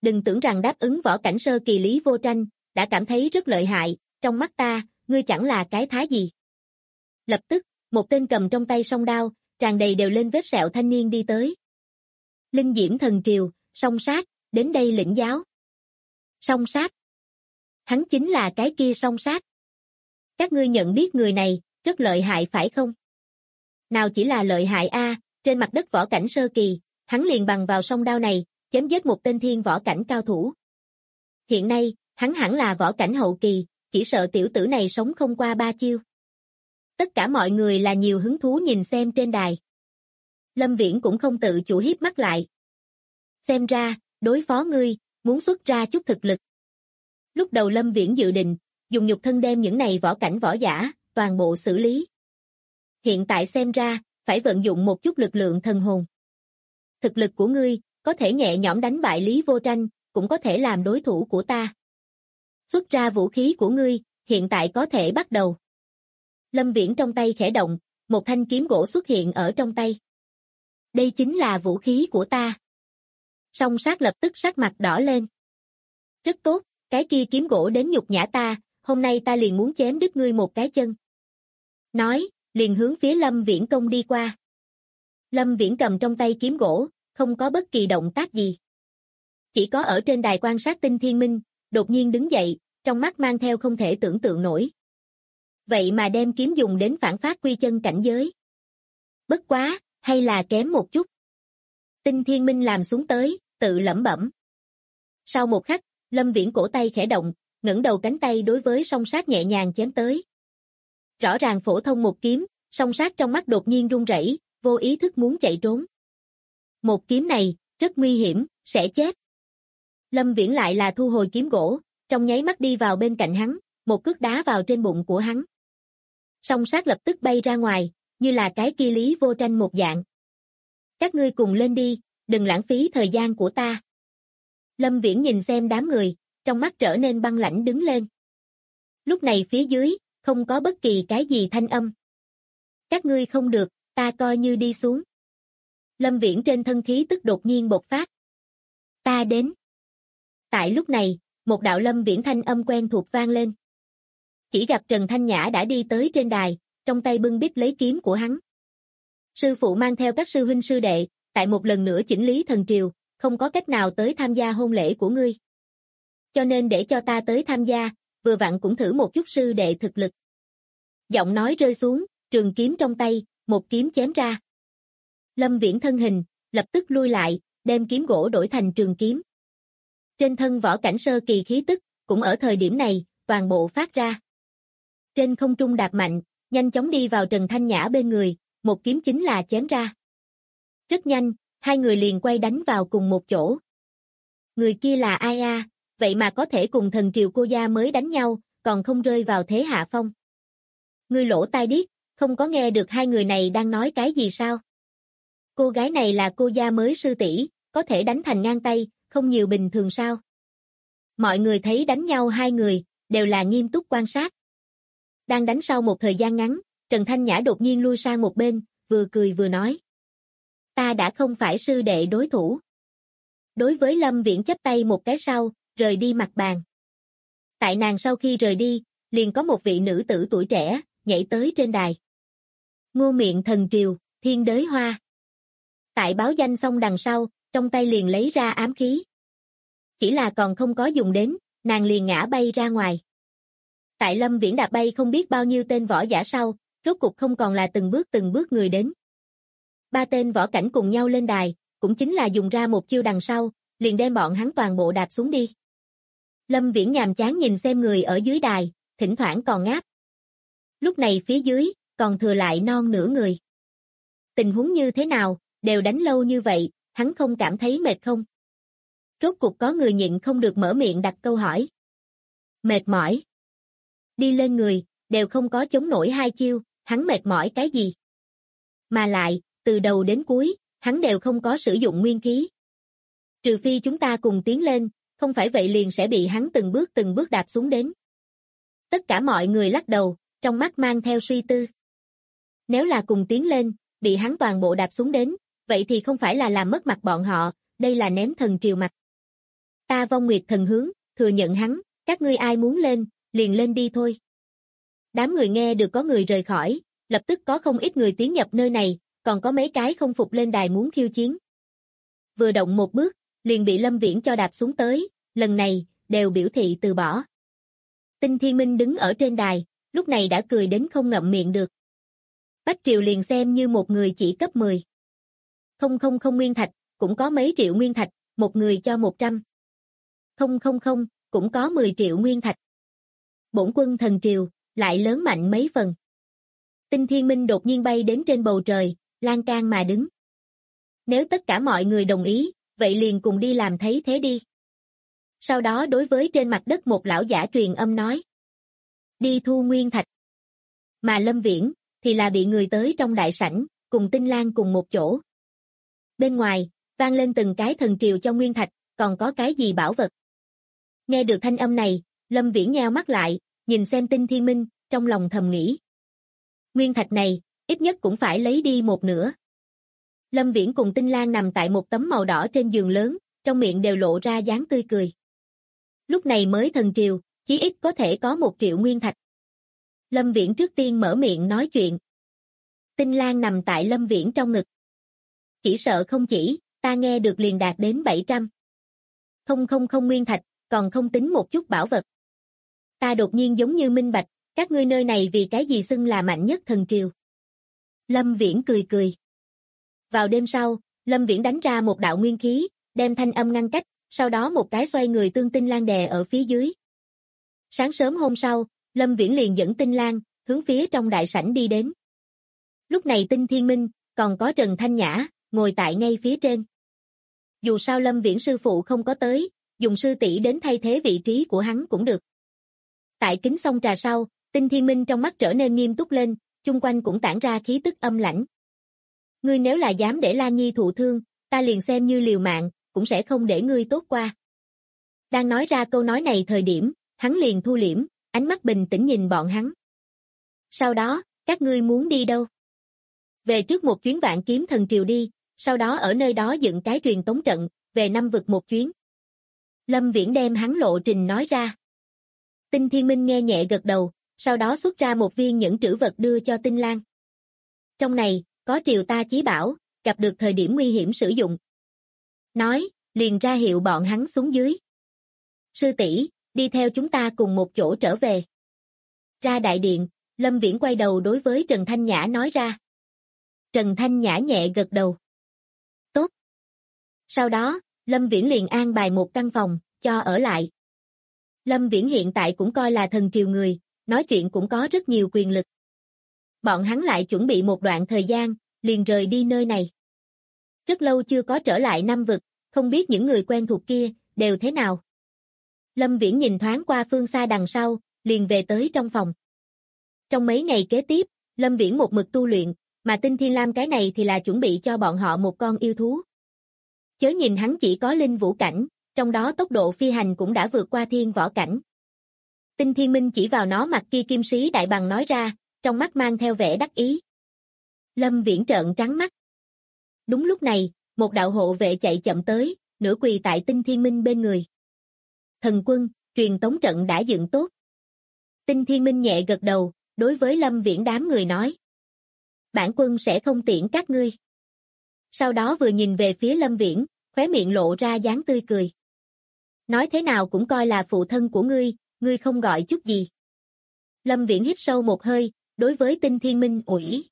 Đừng tưởng rằng đáp ứng võ cảnh sơ kỳ Lý Vô Tranh, đã cảm thấy rất lợi hại, trong mắt ta, ngươi chẳng là cái thá gì. Lập tức, một tên cầm trong tay song đao, tràn đầy đều lên vết sẹo thanh niên đi tới. Linh Diễm Thần Triều, Song Sát, đến đây lĩnh giáo. Song Sát. Hắn chính là cái kia Song Sát. Các ngươi nhận biết người này, rất lợi hại phải không? Nào chỉ là lợi hại a, trên mặt đất võ cảnh sơ kỳ, hắn liền bằng vào song đao này, chém giết một tên thiên võ cảnh cao thủ. Hiện nay, hắn hẳn là võ cảnh hậu kỳ, chỉ sợ tiểu tử này sống không qua 3 chiêu. Tất cả mọi người là nhiều hứng thú nhìn xem trên đài. Lâm Viễn cũng không tự chủ hiếp mắt lại. Xem ra, đối phó ngươi, muốn xuất ra chút thực lực. Lúc đầu Lâm Viễn dự định, dùng nhục thân đem những này võ cảnh võ giả, toàn bộ xử lý. Hiện tại xem ra, phải vận dụng một chút lực lượng thần hồn. Thực lực của ngươi, có thể nhẹ nhõm đánh bại Lý Vô Tranh, cũng có thể làm đối thủ của ta. Xuất ra vũ khí của ngươi, hiện tại có thể bắt đầu. Lâm Viễn trong tay khẽ động, một thanh kiếm gỗ xuất hiện ở trong tay. Đây chính là vũ khí của ta. Song Sát lập tức sắc mặt đỏ lên. Rất tốt, cái kia kiếm gỗ đến nhục nhã ta, hôm nay ta liền muốn chém đứt ngươi một cái chân. Nói, liền hướng phía Lâm Viễn công đi qua. Lâm Viễn cầm trong tay kiếm gỗ, không có bất kỳ động tác gì. Chỉ có ở trên đài quan sát Tinh Thiên Minh, đột nhiên đứng dậy, trong mắt mang theo không thể tưởng tượng nổi. Vậy mà đem kiếm dùng đến phản phát quy chân cảnh giới. Bất quá, hay là kém một chút. Tinh Thiên Minh làm xuống tới, tự lẩm bẩm. Sau một khắc, Lâm Viễn cổ tay khẽ động, ngẩng đầu cánh tay đối với Song Sát nhẹ nhàng chém tới. Rõ ràng phổ thông một kiếm, Song Sát trong mắt đột nhiên run rẩy, vô ý thức muốn chạy trốn. Một kiếm này, rất nguy hiểm, sẽ chết. Lâm Viễn lại là thu hồi kiếm gỗ, trong nháy mắt đi vào bên cạnh hắn, một cước đá vào trên bụng của hắn. Song Sát lập tức bay ra ngoài, như là cái kia Lý Vô Tranh một dạng. Các ngươi cùng lên đi, đừng lãng phí thời gian của ta. Lâm Viễn nhìn xem đám người, trong mắt trở nên băng lãnh đứng lên. Lúc này phía dưới, không có bất kỳ cái gì thanh âm. Các ngươi không được, ta coi như đi xuống. Lâm Viễn trên thân khí tức đột nhiên bộc phát. Ta đến. Tại lúc này, một đạo Lâm Viễn thanh âm quen thuộc vang lên. Chỉ gặp Trần Thanh Nhã đã đi tới trên đài, trong tay bưng bít lấy kiếm của hắn. Sư phụ mang theo các sư huynh sư đệ, tại một lần nữa chỉnh lý thần triều, không có cách nào tới tham gia hôn lễ của ngươi. Cho nên để cho ta tới tham gia, vừa vặn cũng thử một chút sư đệ thực lực. Giọng nói rơi xuống, trường kiếm trong tay, một kiếm chém ra. Lâm Viễn thân hình, lập tức lui lại, đem kiếm gỗ đổi thành trường kiếm. Trên thân võ cảnh sơ kỳ khí tức, cũng ở thời điểm này, toàn bộ phát ra. Trên không trung đạp mạnh, nhanh chóng đi vào Trần Thanh Nhã bên người, một kiếm chính là chém ra. Rất nhanh, hai người liền quay đánh vào cùng một chỗ. Người kia là ai a? Vậy mà có thể cùng thần triều cô gia mới đánh nhau, còn không rơi vào thế hạ phong. Ngươi lỗ tai điếc, không có nghe được hai người này đang nói cái gì sao? Cô gái này là cô gia mới sư tỷ, có thể đánh thành ngang tay, không nhiều bình thường sao? Mọi người thấy đánh nhau hai người, đều là nghiêm túc quan sát. Đang đánh sau một thời gian ngắn, Trần Thanh Nhã đột nhiên lui sang một bên, vừa cười vừa nói. Ta đã không phải sư đệ đối thủ. Đối với Lâm Viễn chắp tay một cái sau, rời đi mặt bàn. Tại nàng sau khi rời đi, liền có một vị nữ tử tuổi trẻ, nhảy tới trên đài. Ngô Miện Thần Triều, Thiên Đới Hoa. Tại báo danh xong đằng sau, trong tay liền lấy ra ám khí. Chỉ là còn không có dùng đến, nàng liền ngã bay ra ngoài. Tại Lâm Viễn đạp bay không biết bao nhiêu tên võ giả sau, rốt cục không còn là từng bước người đến. Ba tên võ cảnh cùng nhau lên đài, cũng chính là dùng ra một chiêu đằng sau, liền đem bọn hắn toàn bộ đạp xuống đi. Lâm Viễn nhàm chán nhìn xem người ở dưới đài, thỉnh thoảng còn ngáp. Lúc này phía dưới, còn thừa lại non nửa người. Tình huống như thế nào, đều đánh lâu như vậy, hắn không cảm thấy mệt không? Rốt cục có người nhịn không được mở miệng đặt câu hỏi. Mệt mỏi. Đi lên người, đều không có chống nổi hai chiêu, hắn mệt mỏi cái gì? Mà lại, từ đầu đến cuối, hắn đều không có sử dụng nguyên khí. Trừ phi chúng ta cùng tiến lên, không phải vậy liền sẽ bị hắn từng bước đạp xuống đến. Tất cả mọi người lắc đầu, trong mắt mang theo suy tư. Nếu là cùng tiến lên, bị hắn toàn bộ đạp xuống đến, vậy thì không phải là làm mất mặt bọn họ, đây là ném thần triều mặt. Ta Vong Nguyệt Thần hướng, thừa nhận hắn, các ngươi ai muốn lên, liền lên đi thôi. Đám người nghe được có người rời khỏi, lập tức có không ít người tiến nhập nơi này, còn có mấy cái không phục lên đài muốn khiêu chiến. Vừa động một bước, liền bị Lâm Viễn cho đạp xuống tới, lần này, đều biểu thị từ bỏ. Tinh Thiên Minh đứng ở trên đài, lúc này đã cười đến không ngậm miệng được. Bách Triều liền xem như một người chỉ cấp 10. Không nguyên thạch, cũng có mấy triệu nguyên thạch, một người cho 100. Không, cũng có 10 triệu nguyên thạch. Bổn quân thần triều, lại lớn mạnh mấy phần. Tinh Thiên Minh đột nhiên bay đến trên bầu trời, lan can mà đứng. Nếu tất cả mọi người đồng ý, vậy liền cùng đi làm thấy thế đi. Sau đó đối với trên mặt đất một lão giả truyền âm nói. Đi thu nguyên thạch. Mà Lâm Viễn, thì là bị người tới trong đại sảnh, cùng Tinh Lan cùng một chỗ. Bên ngoài, vang lên từng cái thần triều cho nguyên thạch, còn có cái gì bảo vật. Nghe được thanh âm này, Lâm Viễn nheo mắt lại, nhìn xem Tinh Thiên Minh, trong lòng thầm nghĩ. Nguyên thạch này, ít nhất cũng phải lấy đi một nửa. Lâm Viễn cùng Tinh Lan nằm tại một tấm màu đỏ trên giường lớn, trong miệng đều lộ ra dáng tươi cười. Lúc này mới thần triều, chí ít có thể có 1 triệu nguyên thạch. Lâm Viễn trước tiên mở miệng nói chuyện. Tinh Lan nằm tại Lâm Viễn trong ngực. Chỉ sợ không chỉ, ta nghe được liền đạt đến 700. Không nguyên thạch, còn không tính một chút bảo vật. Ta đột nhiên giống như minh bạch, các ngươi nơi này vì cái gì xưng là mạnh nhất thần triều. Lâm Viễn cười. Vào đêm sau, Lâm Viễn đánh ra một đạo nguyên khí, đem thanh âm ngăn cách, sau đó một cái xoay người tương Tinh Lan đè ở phía dưới. Sáng sớm hôm sau, Lâm Viễn liền dẫn Tinh Lan, hướng phía trong đại sảnh đi đến. Lúc này Tinh Thiên Minh, còn có Trần Thanh Nhã, ngồi tại ngay phía trên. Dù sao Lâm Viễn sư phụ không có tới, dùng sư tỷ đến thay thế vị trí của hắn cũng được. Tại kính xong trà sau, Tinh Thiên Minh trong mắt trở nên nghiêm túc lên, chung quanh cũng tản ra khí tức âm lãnh. Ngươi nếu là dám để Lan Nhi thụ thương, ta liền xem như liều mạng, cũng sẽ không để ngươi tốt qua. Đang nói ra câu nói này thời điểm, hắn liền thu liễm, ánh mắt bình tĩnh nhìn bọn hắn. Sau đó, các ngươi muốn đi đâu? Về trước một chuyến Vạn Kiếm Thần Triều đi, sau đó ở nơi đó dựng cái truyền tống trận, về Năm Vực một chuyến. Lâm Viễn đem hắn lộ trình nói ra. Tinh Thiên Minh nghe nhẹ gật đầu, sau đó xuất ra một viên nhẫn trữ vật đưa cho Tinh Lan. Trong này, có triều ta chí bảo, gặp được thời điểm nguy hiểm sử dụng. Nói, liền ra hiệu bọn hắn xuống dưới. Sư tỷ, đi theo chúng ta cùng một chỗ trở về. Ra đại điện, Lâm Viễn quay đầu đối với Trần Thanh Nhã nói ra. Trần Thanh Nhã nhẹ gật đầu. Tốt. Sau đó, Lâm Viễn liền an bài một căn phòng, cho ở lại. Lâm Viễn hiện tại cũng coi là thần triều người, nói chuyện cũng có rất nhiều quyền lực. Bọn hắn lại chuẩn bị một đoạn thời gian, liền rời đi nơi này. Rất lâu chưa có trở lại Năm Vực, không biết những người quen thuộc kia, đều thế nào. Lâm Viễn nhìn thoáng qua phương xa đằng sau, liền về tới trong phòng. Trong mấy ngày kế tiếp, Lâm Viễn một mực tu luyện, mà Tinh Thiên Lam cái này thì là chuẩn bị cho bọn họ một con yêu thú. Chớ nhìn hắn chỉ có linh vũ cảnh, trong đó tốc độ phi hành cũng đã vượt qua thiên võ cảnh. Tinh Thiên Minh chỉ vào nó mặt kia kim sĩ đại bằng nói ra, trong mắt mang theo vẻ đắc ý. Lâm Viễn trợn trắng mắt. Đúng lúc này, một đạo hộ vệ chạy chậm tới, nửa quỳ tại Tinh Thiên Minh bên người. Thần quân, truyền tống trận đã dựng tốt. Tinh Thiên Minh nhẹ gật đầu, đối với Lâm Viễn đám người nói. Bản quân sẽ không tiễn các ngươi. Sau đó vừa nhìn về phía Lâm Viễn, khóe miệng lộ ra dáng tươi cười. Nói thế nào cũng coi là phụ thân của ngươi không gọi chút gì. Lâm Viễn hít sâu một hơi, đối với Tinh Thiên Minh ủi.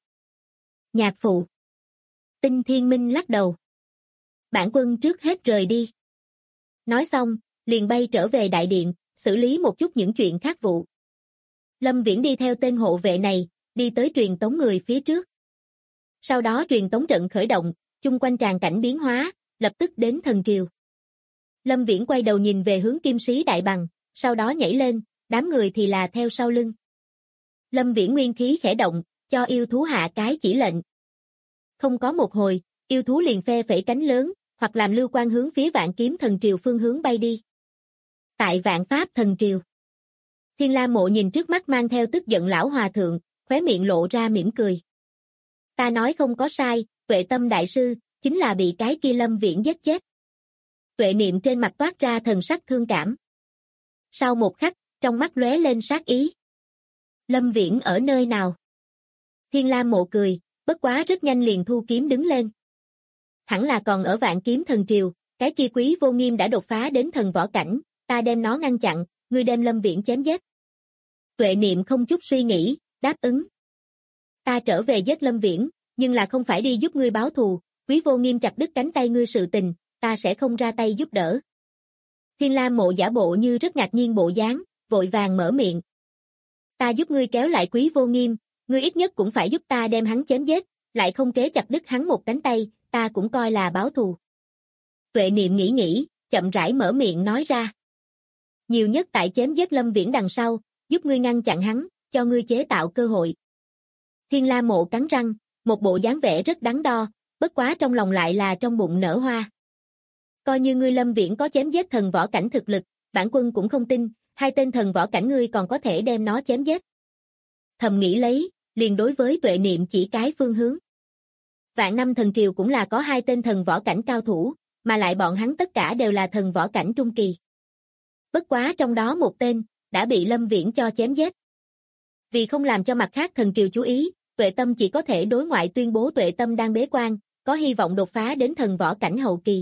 Nhạc phụ. Tinh Thiên Minh lắc đầu. Bản quân trước hết rời đi. Nói xong, liền bay trở về đại điện, xử lý một chút những chuyện khác vụ. Lâm Viễn đi theo tên hộ vệ này, đi tới truyền tống người phía trước. Sau đó truyền tống trận khởi động, chung quanh tràn cảnh biến hóa, lập tức đến thần triều. Lâm Viễn quay đầu nhìn về hướng kim sĩ đại bằng, sau đó nhảy lên, đám người thì là theo sau lưng. Lâm Viễn nguyên khí khẽ động, cho yêu thú hạ cái chỉ lệnh. Không có một hồi, yêu thú liền phe phẩy cánh lớn, hoặc làm lưu quang hướng phía Vạn Kiếm Thần Triều phương hướng bay đi. Tại Vạn Pháp Thần Triều, Thiên La Mộ nhìn trước mắt mang theo tức giận lão hòa thượng, khóe miệng lộ ra mỉm cười. Ta nói không có sai, Tuệ Tâm đại sư, chính là bị cái kia Lâm Viễn giết chết. Tuệ Niệm trên mặt toát ra thần sắc thương cảm. Sau một khắc, trong mắt lóe lên sát ý. Lâm Viễn ở nơi nào? Thiên Lam Mộ cười, bất quá rất nhanh liền thu kiếm đứng lên. Hẳn là còn ở Vạn Kiếm Thần Triều, cái kia Quý Vô Nghiêm đã đột phá đến thần võ cảnh, ta đem nó ngăn chặn, ngươi đem Lâm Viễn chém giết. Tuệ Niệm không chút suy nghĩ, đáp ứng. Ta trở về giết Lâm Viễn, nhưng là không phải đi giúp ngươi báo thù, Quý Vô Nghiêm chặt đứt cánh tay ngươi sự tình, ta sẽ không ra tay giúp đỡ. Thiên Lam Mộ giả bộ như rất ngạc nhiên bộ dáng, vội vàng mở miệng. Ta giúp ngươi kéo lại Quý Vô Nghiêm, ngươi ít nhất cũng phải giúp ta đem hắn chém giết, lại không kế chặt đứt hắn một cánh tay, ta cũng coi là báo thù. Tuệ Niệm nghĩ, chậm rãi mở miệng nói ra. Nhiều nhất tại chém giết Lâm Viễn đằng sau, giúp ngươi ngăn chặn hắn, cho ngươi chế tạo cơ hội. Thiên Lam Mộ cắn răng, một bộ dáng vẻ rất đắn đo, bất quá trong lòng lại là trong bụng nở hoa. Coi như ngươi Lâm Viễn có chém giết thần võ cảnh thực lực, bản quân cũng không tin, 2 tên thần võ cảnh ngươi còn có thể đem nó chém giết. Thầm nghĩ lấy, liền đối với Tuệ Niệm chỉ cái phương hướng. Vạn Năm Thần Triều cũng là có 2 tên thần võ cảnh cao thủ, mà lại bọn hắn tất cả đều là thần võ cảnh trung kỳ. Bất quá trong đó một tên, đã bị Lâm Viễn cho chém giết. Vì không làm cho mặt khác thần triều chú ý, Tuệ Tâm chỉ có thể đối ngoại tuyên bố Tuệ Tâm đang bế quan, có hy vọng đột phá đến thần võ cảnh hậu kỳ.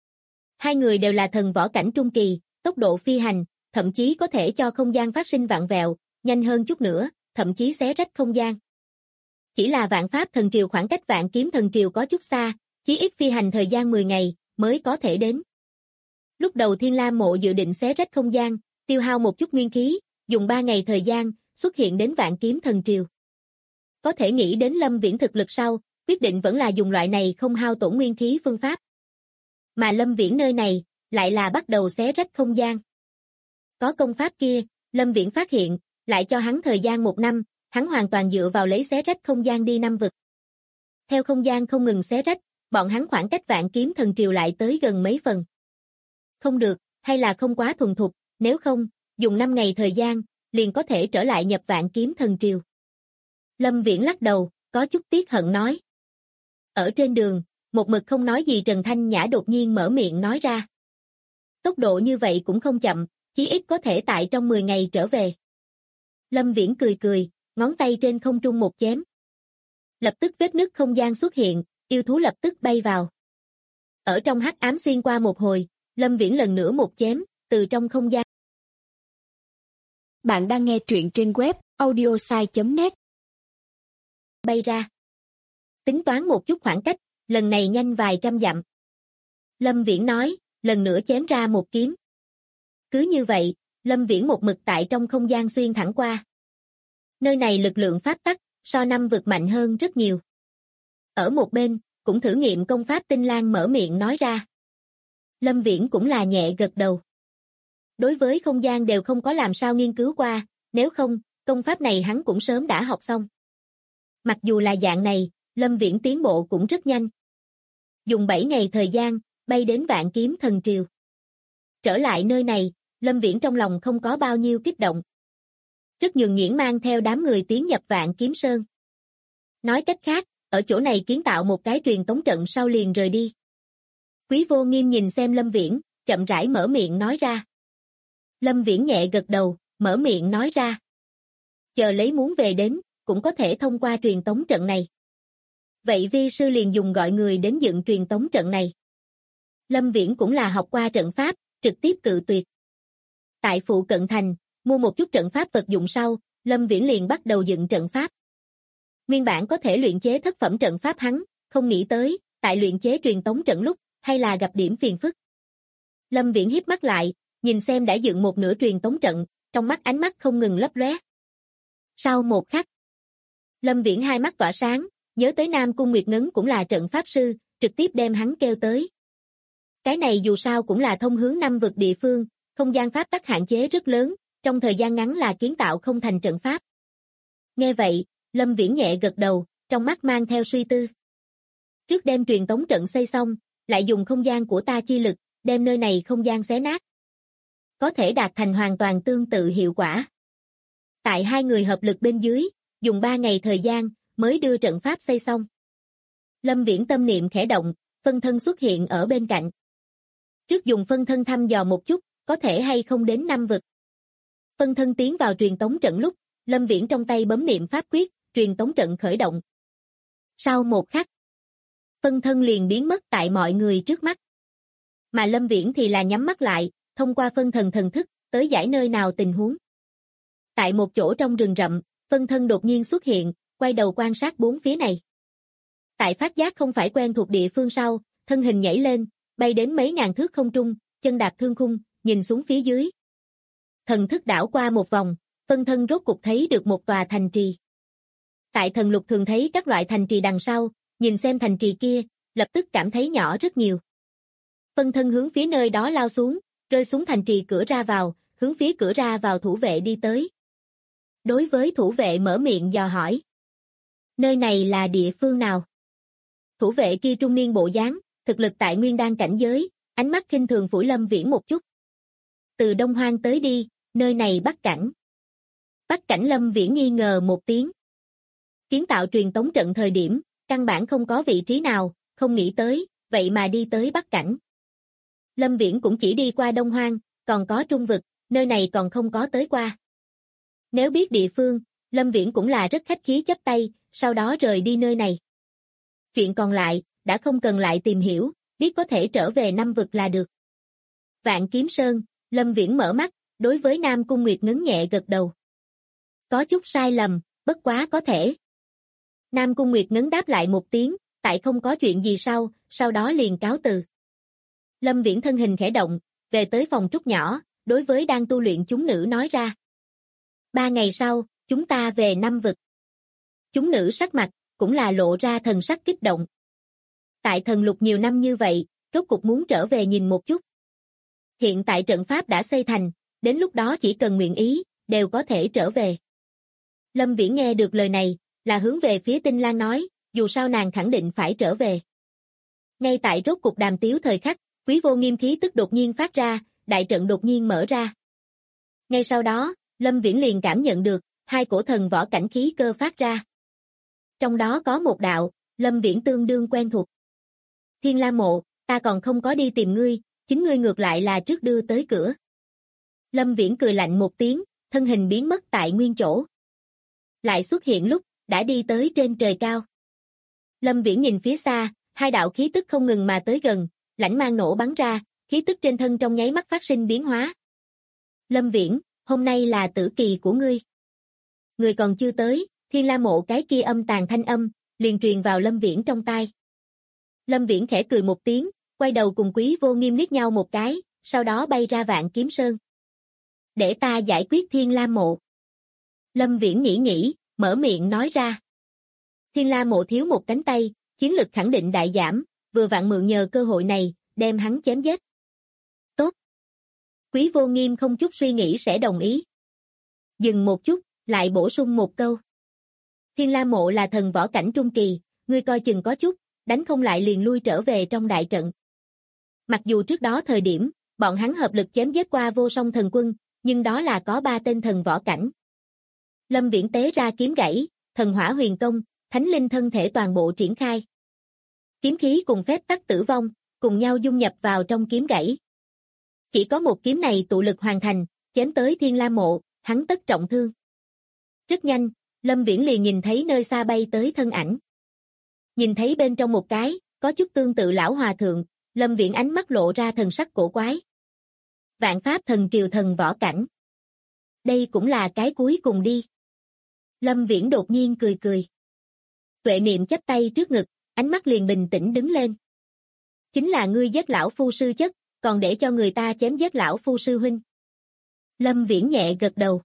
2 người đều là thần võ cảnh trung kỳ, tốc độ phi hành, thậm chí có thể cho không gian phát sinh vặn vẹo, nhanh hơn chút nữa, thậm chí xé rách không gian. Chỉ là Vạn Pháp Thần Triều khoảng cách Vạn Kiếm Thần Triều có chút xa, chí ít phi hành thời gian 10 ngày, mới có thể đến. Lúc đầu Thiên Lam Mộ dự định xé rách không gian, tiêu hao một chút nguyên khí, dùng 3 ngày thời gian, xuất hiện đến Vạn Kiếm Thần Triều. Có thể nghĩ đến Lâm Viễn thực lực sau, quyết định vẫn là dùng loại này không hao tổn nguyên khí phương pháp. Mà Lâm Viễn nơi này, lại là bắt đầu xé rách không gian. Có công pháp kia, Lâm Viễn phát hiện, lại cho hắn thời gian 1 năm, hắn hoàn toàn dựa vào lấy xé rách không gian đi 5 vực. Theo không gian không ngừng xé rách, bọn hắn khoảng cách Vạn Kiếm Thần Triều lại tới gần mấy phần. Không được, hay là không quá thuần thục, nếu không, dùng 5 ngày thời gian, liền có thể trở lại nhập Vạn Kiếm Thần Triều. Lâm Viễn lắc đầu, có chút tiếc hận nói. Ở trên đường, một mực không nói gì Trần Thanh Nhã đột nhiên mở miệng nói ra. Tốc độ như vậy cũng không chậm, chí ít có thể tại trong 10 ngày trở về. Lâm Viễn cười, ngón tay trên không trung một chém. Lập tức vết nứt không gian xuất hiện, yêu thú lập tức bay vào. Ở trong hắc ám xuyên qua một hồi, Lâm Viễn lần nữa một chém, từ trong không gian. Bạn đang nghe truyện trên web audiosai.net. Bay ra. Tính toán một chút khoảng cách, lần này nhanh vài trăm dặm. Lâm Viễn nói, lần nữa chém ra một kiếm. Cứ như vậy, Lâm Viễn một mực tại trong không gian xuyên thẳng qua. Nơi này lực lượng pháp tắc, so 5 vực mạnh hơn rất nhiều. Ở một bên, cũng thử nghiệm công pháp Tinh Lang mở miệng nói ra. Lâm Viễn cũng là nhẹ gật đầu. Đối với không gian đều không có làm sao nghiên cứu qua, nếu không, công pháp này hắn cũng sớm đã học xong. Mặc dù là dạng này, Lâm Viễn tiến bộ cũng rất nhanh. Dùng 7 ngày thời gian, bay đến Vạn Kiếm Thần Triều. Trở lại nơi này, Lâm Viễn trong lòng không có bao nhiêu kích động. Rất nhường nhuyễn mang theo đám người tiến nhập Vạn Kiếm Sơn. Nói cách khác, ở chỗ này kiến tạo một cái truyền tống trận sau liền rời đi. Quý Vô Nghiêm nhìn xem Lâm Viễn, chậm rãi mở miệng nói ra. Lâm Viễn nhẹ gật đầu, mở miệng nói ra. Chờ lấy muốn về đến, cũng có thể thông qua truyền tống trận này. Vậy vi sư liền dùng gọi người đến dựng truyền tống trận này. Lâm Viễn cũng là học qua trận pháp, trực tiếp cự tuyệt. Tại phụ cận thành, mua một chút trận pháp vật dụng sau, Lâm Viễn liền bắt đầu dựng trận pháp. Nguyên bản có thể luyện chế thất phẩm trận pháp hắn, không nghĩ tới, tại luyện chế truyền tống trận lúc, hay là gặp điểm phiền phức. Lâm Viễn híp mắt lại, nhìn xem đã dựng một nửa truyền tống trận, trong mắt ánh mắt không ngừng lấp lóe. Sau một khắc, Lâm Viễn hai mắt tỏa sáng, nhớ tới Nam Cung Nguyệt Ngấn cũng là trận pháp sư, trực tiếp đem hắn kêu tới. Cái này dù sao cũng là thông hướng 5 vực địa phương, không gian pháp tắc hạn chế rất lớn, trong thời gian ngắn là kiến tạo không thành trận pháp. Nghe vậy, Lâm Viễn nhẹ gật đầu, trong mắt mang theo suy tư. Trước đem truyền tống trận xây xong, lại dùng không gian của ta chi lực, đem nơi này không gian xé nát. Có thể đạt thành hoàn toàn tương tự hiệu quả. Tại 2 người hợp lực bên dưới, dùng 3 ngày thời gian, mới đưa trận pháp xây xong. Lâm Viễn tâm niệm khẽ động, phân thân xuất hiện ở bên cạnh. Trước dùng phân thân thăm dò một chút, có thể hay không đến 5 vực. Phân thân tiến vào truyền tống trận lúc, Lâm Viễn trong tay bấm niệm pháp quyết, truyền tống trận khởi động. Sau một khắc, phân thân liền biến mất tại mọi người trước mắt. Mà Lâm Viễn thì là nhắm mắt lại, thông qua phân thần thần thức, tới giải nơi nào tình huống. Tại một chỗ trong rừng rậm, phân thân đột nhiên xuất hiện, quay đầu quan sát bốn phía này. Tại phát giác không phải quen thuộc địa phương sau, thân hình nhảy lên, bay đến mấy ngàn thước không trung, chân đạp thương khung, nhìn xuống phía dưới. Thần thức đảo qua một vòng, phân thân rốt cục thấy được một tòa thành trì. Tại thần lục thường thấy các loại thành trì đằng sau, nhìn xem thành trì kia, lập tức cảm thấy nhỏ rất nhiều. Phân thân hướng phía nơi đó lao xuống, rơi xuống thành trì cửa ra vào, hướng phía cửa ra vào thủ vệ đi tới. Đối với thủ vệ mở miệng dò hỏi. Nơi này là địa phương nào? Thủ vệ kia trung niên bộ dáng, thực lực tại nguyên đan cảnh giới, ánh mắt khinh thường phủi Lâm Viễn một chút. Từ Đông Hoang tới đi, nơi này Bắc Cảnh. Bắc Cảnh. Lâm Viễn nghi ngờ một tiếng. Kiến tạo truyền tống trận thời điểm, căn bản không có vị trí nào, không nghĩ tới, vậy mà đi tới Bắc Cảnh. Lâm Viễn cũng chỉ đi qua Đông Hoang, còn có Trung Vực, nơi này còn không có tới qua. Nếu biết địa phương, Lâm Viễn cũng là rất khách khí chắp tay, sau đó rời đi nơi này. Chuyện còn lại, đã không cần lại tìm hiểu, biết có thể trở về Nam Vực là được. Vạn Kiếm Sơn, Lâm Viễn mở mắt, đối với Nam Cung Nguyệt ngấn nhẹ gật đầu. Có chút sai lầm, bất quá có thể. Nam Cung Nguyệt ngấn đáp lại một tiếng, tại không có chuyện gì sau đó liền cáo từ. Lâm Viễn thân hình khẽ động, về tới phòng trúc nhỏ, đối với đang tu luyện chúng nữ nói ra. 3 ngày sau, chúng ta về Nam Vực. Chúng nữ sắc mặt, cũng là lộ ra thần sắc kích động. Tại thần lục nhiều năm như vậy, rốt cục muốn trở về nhìn một chút. Hiện tại trận pháp đã xây thành, đến lúc đó chỉ cần nguyện ý, đều có thể trở về. Lâm Viễn nghe được lời này, là hướng về phía Tinh Lan nói, dù sao nàng khẳng định phải trở về. Ngay tại rốt cục đàm tiếu thời khắc, Quý Vô Nghiêm khí tức đột nhiên phát ra, đại trận đột nhiên mở ra. Ngay sau đó, Lâm Viễn liền cảm nhận được, 2 cổ thần võ cảnh khí cơ phát ra. Trong đó có một đạo, Lâm Viễn tương đương quen thuộc. Thiên La Mộ, ta còn không có đi tìm ngươi, chính ngươi ngược lại là trước đưa tới cửa. Lâm Viễn cười lạnh một tiếng, thân hình biến mất tại nguyên chỗ. Lại xuất hiện lúc, đã đi tới trên trời cao. Lâm Viễn nhìn phía xa, 2 đạo khí tức không ngừng mà tới gần, lãnh mang nổ bắn ra, khí tức trên thân trong nháy mắt phát sinh biến hóa. Lâm Viễn, hôm nay là tử kỳ của ngươi. Người còn chưa tới, Thiên La Mộ cái kia âm tàn thanh âm, liền truyền vào Lâm Viễn trong tai. Lâm Viễn khẽ cười một tiếng, quay đầu cùng Quý Vô Nghiêm liếc nhau một cái, sau đó bay ra Vạn Kiếm Sơn. Để ta giải quyết Thiên La Mộ. Lâm Viễn nghĩ, mở miệng nói ra. Thiên La Mộ thiếu một cánh tay, chiến lực khẳng định đại giảm, vừa vặn mượn nhờ cơ hội này, đem hắn chém giết. Tốt. Quý Vô Nghiêm không chút suy nghĩ sẽ đồng ý. Dừng một chút, lại bổ sung một câu. Thiên La Mộ là thần võ cảnh trung kỳ, ngươi coi chừng có chút, đánh không lại liền lui trở về trong đại trận. Mặc dù trước đó thời điểm, bọn hắn hợp lực chém giết qua Vô Song Thần Quân, nhưng đó là có 3 tên thần võ cảnh. Lâm Viễn tế ra kiếm gãy, thần hỏa huyền công, thánh linh thân thể toàn bộ triển khai. Kiếm khí cùng phép tắc tử vong, cùng nhau dung nhập vào trong kiếm gãy. Chỉ có một kiếm này tụ lực hoàn thành, chém tới Thiên La Mộ, hắn tất trọng thương. Rất nhanh, Lâm Viễn liền nhìn thấy nơi xa bay tới thân ảnh. Nhìn thấy bên trong một cái, có chút tương tự lão hòa thượng, Lâm Viễn ánh mắt lộ ra thần sắc cổ quái. Vạn Pháp Thần Triều thần võ cảnh. Đây cũng là cái cuối cùng đi. Lâm Viễn đột nhiên cười. Tuệ Niệm chắp tay trước ngực, ánh mắt liền bình tĩnh đứng lên. Chính là ngươi giết lão phu sư chất, còn để cho người ta chém giết lão phu sư huynh. Lâm Viễn nhẹ gật đầu.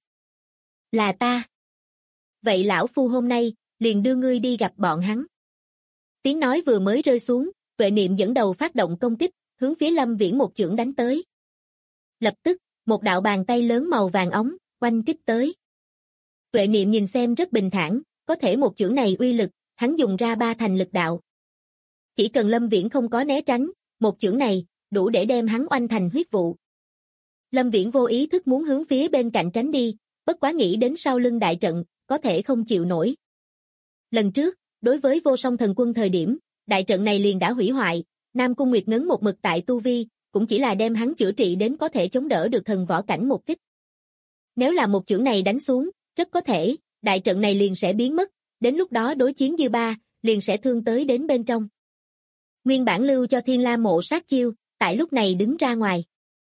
Là ta. Vậy lão phu hôm nay, liền đưa ngươi đi gặp bọn hắn. Tiếng nói vừa mới rơi xuống, Tuệ Niệm dẫn đầu phát động công kích, hướng phía Lâm Viễn một chưởng đánh tới. Lập tức, một đạo bàn tay lớn màu vàng óng, oanh kích tới. Tuệ Niệm nhìn xem rất bình thản, có thể một chưởng này uy lực, hắn dùng ra 3 thành lực đạo. Chỉ cần Lâm Viễn không có né tránh, một chưởng này, đủ để đem hắn oanh thành huyết vụ. Lâm Viễn vô ý thức muốn hướng phía bên cạnh tránh đi, bất quá nghĩ đến sau lưng đại trận, có thể không chịu nổi. Lần trước, đối với Vô Song Thần Quân thời điểm, đại trận này liền đã hủy hoại, Nam Cung Nguyệt ngấn một mực tại tu vi, cũng chỉ là đem hắn chữa trị đến có thể chống đỡ được thần võ cảnh một kích. Nếu là một chưởng này đánh xuống, rất có thể, đại trận này liền sẽ biến mất, đến lúc đó đối chiến dư ba, liền sẽ thương tới đến bên trong. Nguyên bản lưu cho Thiên La Mộ sát chiêu, tại lúc này đứng ra ngoài.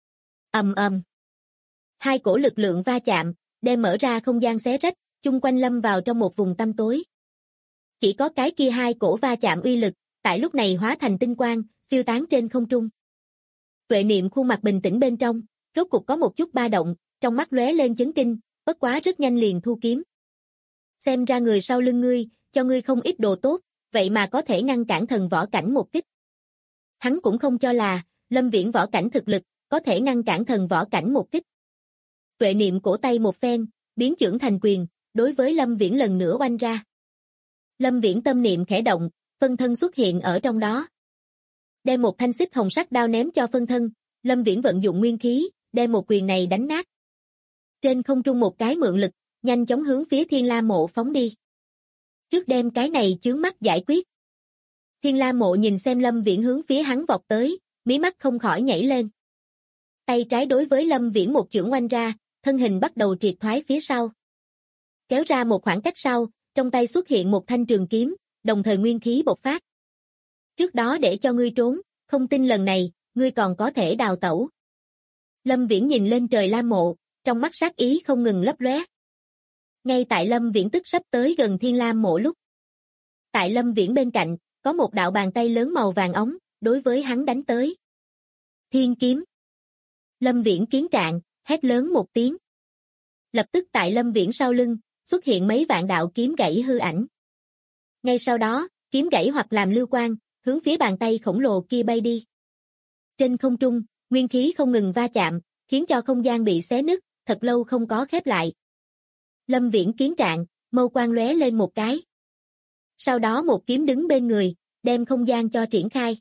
Ầm ầm. Hai cổ lực lượng va chạm, đem mở ra không gian xé rách, chung quanh lâm vào trong một vùng tăm tối. Chỉ có cái kia hai cổ va chạm uy lực, tại lúc này hóa thành tinh quang, phiêu tán trên không trung. Tuệ Niệm khuôn mặt bình tĩnh bên trong, rốt cục có một chút ba động, trong mắt lóe lên chấn kinh, bất quá rất nhanh liền thu kiếm. Xem ra người sau lưng ngươi, cho ngươi không ít đồ tốt, vậy mà có thể ngăn cản thần võ cảnh một kích. Hắn cũng không cho là, Lâm Viễn võ cảnh thực lực, có thể ngăn cản thần võ cảnh một kích. Tuệ Niệm cổ tay một phen, biến chưởng thành quyền, đối với Lâm Viễn lần nữa oanh ra. Lâm Viễn tâm niệm khẽ động, phân thân xuất hiện ở trong đó. Đem một thanh xích hồng sắc đao ném cho phân thân, Lâm Viễn vận dụng nguyên khí, đem một quyền này đánh nát. Trên không trung một cái mượn lực, nhanh chóng hướng phía Thiên La Mộ phóng đi. Trước đem cái này chướng mắt giải quyết. Thiên La Mộ nhìn xem Lâm Viễn hướng phía hắn vọt tới, mí mắt không khỏi nhảy lên. Tay trái đối với Lâm Viễn một chưởng oanh ra, thân hình bắt đầu triệt thoái phía sau. Kéo ra một khoảng cách sau, trong tay xuất hiện một thanh trường kiếm, đồng thời nguyên khí bộc phát. Trước đó để cho ngươi trốn, không tin lần này, ngươi còn có thể đào tẩu. Lâm Viễn nhìn lên trời La Mộ, trong mắt sát ý không ngừng lấp lóe. Ngay tại Lâm Viễn tức sắp tới gần Thiên La Mộ lúc. Tại Lâm Viễn bên cạnh, có một đạo bàn tay lớn màu vàng óng, đối với hắn đánh tới. Thiên kiếm. Lâm Viễn kiến trạng, hét lớn một tiếng. Lập tức tại Lâm Viễn sau lưng, xuất hiện mấy vạn đạo kiếm gãy hư ảnh. Ngay sau đó, kiếm gãy hoặc làm lưu quang, hướng phía bàn tay khổng lồ kia bay đi. Trên không trung, nguyên khí không ngừng va chạm, khiến cho không gian bị xé nứt, thật lâu không có khép lại. Lâm Viễn kiến trạng, mâu quang lóe lên một cái. Sau đó một kiếm đứng bên người, đem không gian cho triển khai.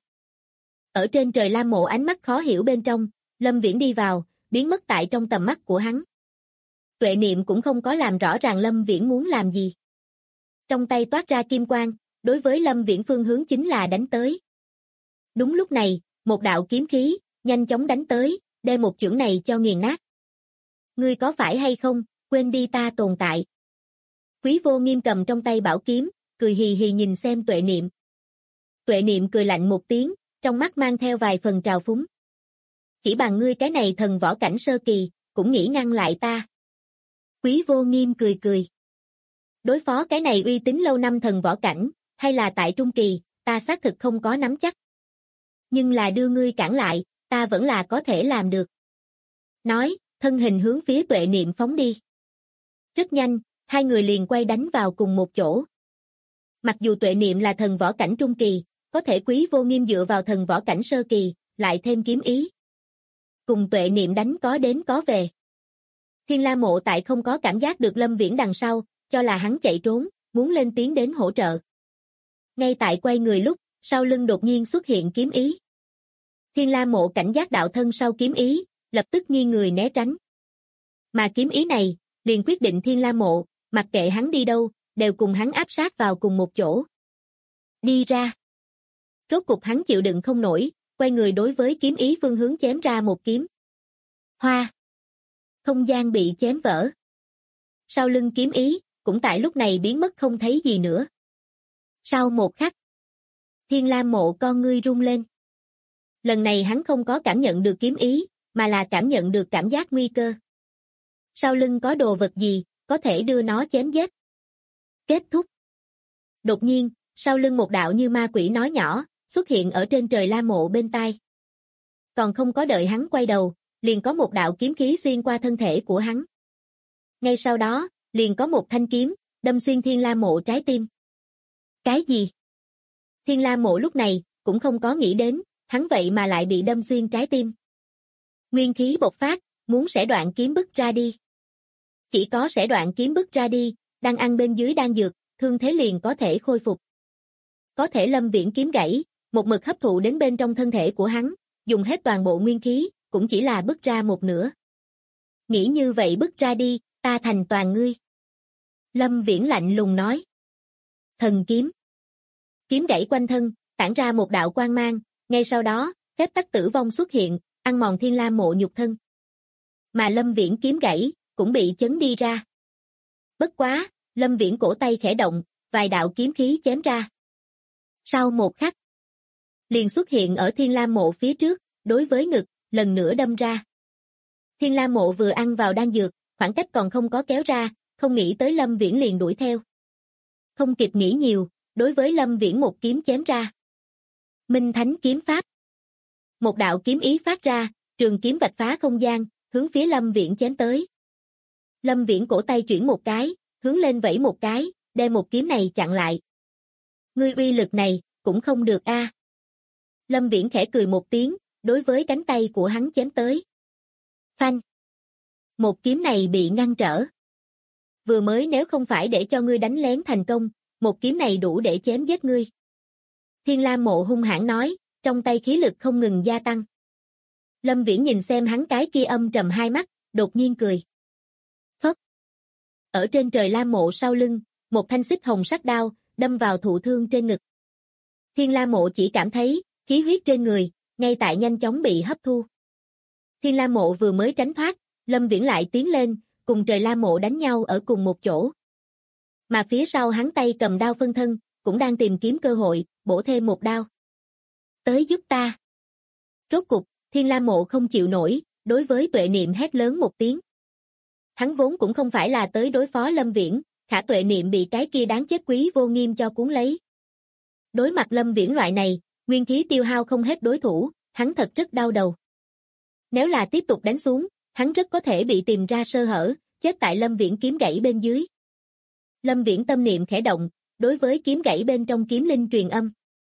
Ở trên trời La Mộ ánh mắt khó hiểu bên trong, Lâm Viễn đi vào, biến mất tại trong tầm mắt của hắn. Tuệ Niệm cũng không có làm rõ ràng Lâm Viễn muốn làm gì. Trong tay toát ra kim quang, đối với Lâm Viễn phương hướng chính là đánh tới. Đúng lúc này, một đạo kiếm khí, nhanh chóng đánh tới, đem một chưởng này cho nghiền nát. Ngươi có phải hay không, quên đi ta tồn tại. Quý Vô Nghiêm cầm trong tay bảo kiếm, cười hì hì nhìn xem Tuệ Niệm. Tuệ Niệm cười lạnh một tiếng, trong mắt mang theo vài phần trào phúng. Chỉ bằng ngươi cái này thần võ cảnh sơ kỳ, cũng nghĩ ngăn lại ta. Quý Vô Nghiêm cười cười. Đối phó cái này uy tín lâu năm thần võ cảnh, hay là tại trung kỳ, ta xác thực không có nắm chắc. Nhưng là đưa ngươi cản lại, ta vẫn là có thể làm được. Nói, thân hình hướng phía Tuệ Niệm phóng đi. Rất nhanh, hai người liền quay đánh vào cùng một chỗ. Mặc dù Tuệ Niệm là thần võ cảnh trung kỳ, có thể Quý Vô Nghiêm dựa vào thần võ cảnh sơ kỳ, lại thêm kiếm ý. Cùng Tuệ Niệm đánh có đến có về. Thiên La Mộ tại không có cảm giác được Lâm Viễn đằng sau, cho là hắn chạy trốn, muốn lên tiếng đến hỗ trợ. Ngay tại quay người lúc, sau lưng đột nhiên xuất hiện kiếm ý. Thiên La Mộ cảnh giác đạo thân sau kiếm ý, lập tức nghiêng người né tránh. Mà kiếm ý này, liền quyết định Thiên La Mộ, mặc kệ hắn đi đâu, đều cùng hắn áp sát vào cùng một chỗ. Đi ra. Rốt cục hắn chịu đựng không nổi, quay người đối với kiếm ý phương hướng chém ra một kiếm. Hoa. Không gian bị chém vỡ. Sau lưng kiếm ý, cũng tại lúc này biến mất không thấy gì nữa. Sau một khắc, Thiên La Mộ con ngươi rung lên. Lần này hắn không có cảm nhận được kiếm ý, mà là cảm nhận được cảm giác nguy cơ. Sau lưng có đồ vật gì, có thể đưa nó chém giết. Kết thúc. Đột nhiên, sau lưng một đạo như ma quỷ nói nhỏ, xuất hiện ở trên trời La Mộ bên tai. Còn không có đợi hắn quay đầu, liền có một đạo kiếm khí xuyên qua thân thể của hắn. Ngay sau đó, liền có một thanh kiếm, đâm xuyên Thiên La Mộ trái tim. Cái gì? Thiên La Mộ lúc này, cũng không có nghĩ đến, hắn vậy mà lại bị đâm xuyên trái tim. Nguyên khí bộc phát, muốn xẻ đoạn kiếm bứt ra đi. Chỉ có xẻ đoạn kiếm bứt ra đi, đang ăn bên dưới đan dược, thương thế liền có thể khôi phục. Có thể Lâm Viễn kiếm gãy, một mực hấp thụ đến bên trong thân thể của hắn, dùng hết toàn bộ nguyên khí, cũng chỉ là bứt ra một nửa. Nghĩ như vậy bứt ra đi, ta thành toàn ngươi. Lâm Viễn lạnh lùng nói. Thần kiếm. Kiếm gãy quanh thân, tản ra một đạo quang mang, ngay sau đó, phép tắc tử vong xuất hiện, ăn mòn Thiên La Mộ nhục thân. Mà Lâm Viễn kiếm gãy, cũng bị chấn đi ra. Bất quá, Lâm Viễn cổ tay khẽ động, vài đạo kiếm khí chém ra. Sau một khắc, liền xuất hiện ở Thiên La Mộ phía trước, đối với ngực, lần nữa đâm ra. Thiên La Mộ vừa ăn vào đan dược, khoảng cách còn không có kéo ra, không nghĩ tới Lâm Viễn liền đuổi theo. Không kịp nghĩ nhiều, đối với Lâm Viễn một kiếm chém ra. Minh Thánh kiếm pháp. Một đạo kiếm ý phát ra, trường kiếm vạch phá không gian, hướng phía Lâm Viễn chém tới. Lâm Viễn cổ tay chuyển một cái, hướng lên vẫy một cái, đem một kiếm này chặn lại. Ngươi uy lực này, cũng không được a. Lâm Viễn khẽ cười một tiếng, đối với cánh tay của hắn chém tới. Phanh. Một kiếm này bị ngăn trở. Vừa mới nếu không phải để cho ngươi đánh lén thành công, một kiếm này đủ để chém giết ngươi. Thiên La Mộ hung hãn nói, trong tay khí lực không ngừng gia tăng. Lâm Viễn nhìn xem hắn cái kia âm trầm hai mắt, đột nhiên cười. Phất. Ở trên trời La Mộ sau lưng, một thanh xích hồng sắc đao, đâm vào thụ thương trên ngực. Thiên La Mộ chỉ cảm thấy, khí huyết trên người, ngay tại nhanh chóng bị hấp thu. Thiên La Mộ vừa mới tránh thoát, Lâm Viễn lại tiến lên, cùng trời La Mộ đánh nhau ở cùng một chỗ. Mà phía sau hắn tay cầm đao phân thân, cũng đang tìm kiếm cơ hội, bổ thêm một đao. Tới giúp ta. Rốt cục, Thiên La Mộ không chịu nổi, đối với Tuệ Niệm hét lớn một tiếng. Hắn vốn cũng không phải là tới đối phó Lâm Viễn, khả Tuệ Niệm bị cái kia đáng chết Quý Vô Nghiêm cho cuốn lấy. Đối mặt Lâm Viễn loại này, nguyên khí tiêu hao không hết đối thủ, hắn thật rất đau đầu. Nếu là tiếp tục đánh xuống, hắn rất có thể bị tìm ra sơ hở, chết tại Lâm Viễn kiếm gãy bên dưới. Lâm Viễn tâm niệm khẽ động, đối với kiếm gãy bên trong kiếm linh truyền âm.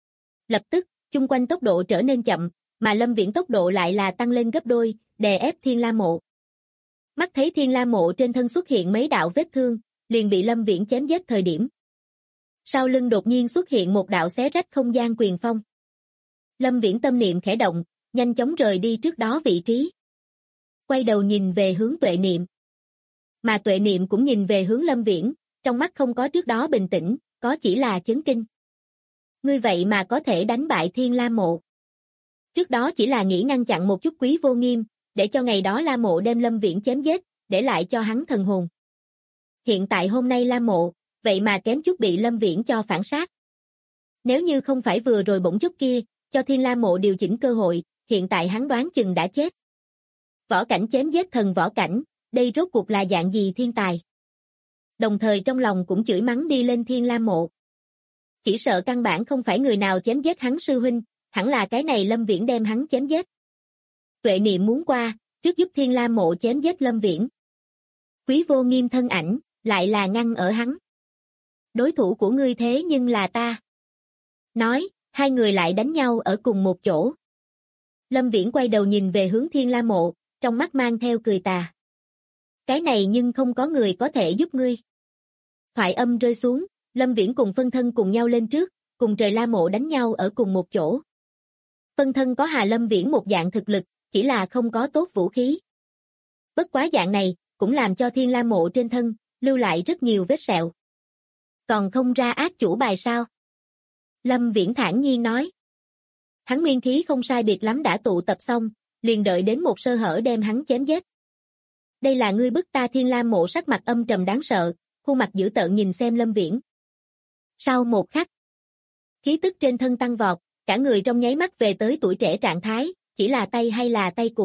Lập tức, chung quanh tốc độ trở nên chậm, mà Lâm Viễn tốc độ lại là tăng lên gấp đôi, đè ép Thiên La Mộ. Mắt thấy Thiên La Mộ trên thân xuất hiện mấy đạo vết thương, liền bị Lâm Viễn chém giết thời điểm. Sau lưng đột nhiên xuất hiện một đạo xé rách không gian quyền phong. Lâm Viễn tâm niệm khẽ động, nhanh chóng rời đi trước đó vị trí. Quay đầu nhìn về hướng Tuệ Niệm. Mà Tuệ Niệm cũng nhìn về hướng Lâm Viễn, trong mắt không có trước đó bình tĩnh, có chỉ là chấn kinh. Ngươi vậy mà có thể đánh bại Thiên La Mộ. Trước đó chỉ là nghĩ ngăn chặn một chút Quý Vô Nghiêm, để cho ngày đó La Mộ đem Lâm Viễn chém giết, để lại cho hắn thần hồn. Hiện tại hôm nay La Mộ, vậy mà kém chút bị Lâm Viễn cho phản sát. Nếu như không phải vừa rồi bỗng chút kia, cho Thiên La Mộ điều chỉnh cơ hội, hiện tại hắn đoán chừng đã chết. Võ cảnh chém giết thần võ cảnh, đây rốt cuộc là dạng gì thiên tài. Đồng thời trong lòng cũng chửi mắng đi lên Thiên La Mộ. Chỉ sợ căn bản không phải người nào chém giết hắn sư huynh, hẳn là cái này Lâm Viễn đem hắn chém giết. Tuệ Niệm muốn qua, trước giúp Thiên La Mộ chém giết Lâm Viễn. Quý Vô Nghiêm thân ảnh, lại là ngăn ở hắn. Đối thủ của ngươi thế nhưng là ta. Nói, hai người lại đánh nhau ở cùng một chỗ. Lâm Viễn quay đầu nhìn về hướng Thiên La Mộ, trong mắt mang theo cười tà. Cái này nhưng không có người có thể giúp ngươi. Thoại âm rơi xuống, Lâm Viễn cùng phân thân cùng nhau lên trước, cùng trời La Mộ đánh nhau ở cùng một chỗ. Phân thân có Hà Lâm Viễn một dạng thực lực, chỉ là không có tốt vũ khí. Bất quá dạng này, cũng làm cho Thiên La Mộ trên thân, lưu lại rất nhiều vết sẹo. Còn không ra ác chủ bài sao? Lâm Viễn thản nhiên nói. Hắn nguyên khí không sai biệt lắm đã tụ tập xong, liền đợi đến một sơ hở đem hắn chém giết. Đây là ngươi bức ta. Thiên La Mộ sắc mặt âm trầm đáng sợ, khuôn mặt dữ tợn nhìn xem Lâm Viễn. Sau một khắc, khí tức trên thân tăng vọt, cả người trong nháy mắt về tới tuổi trẻ trạng thái, chỉ là tay hay là tay cụt.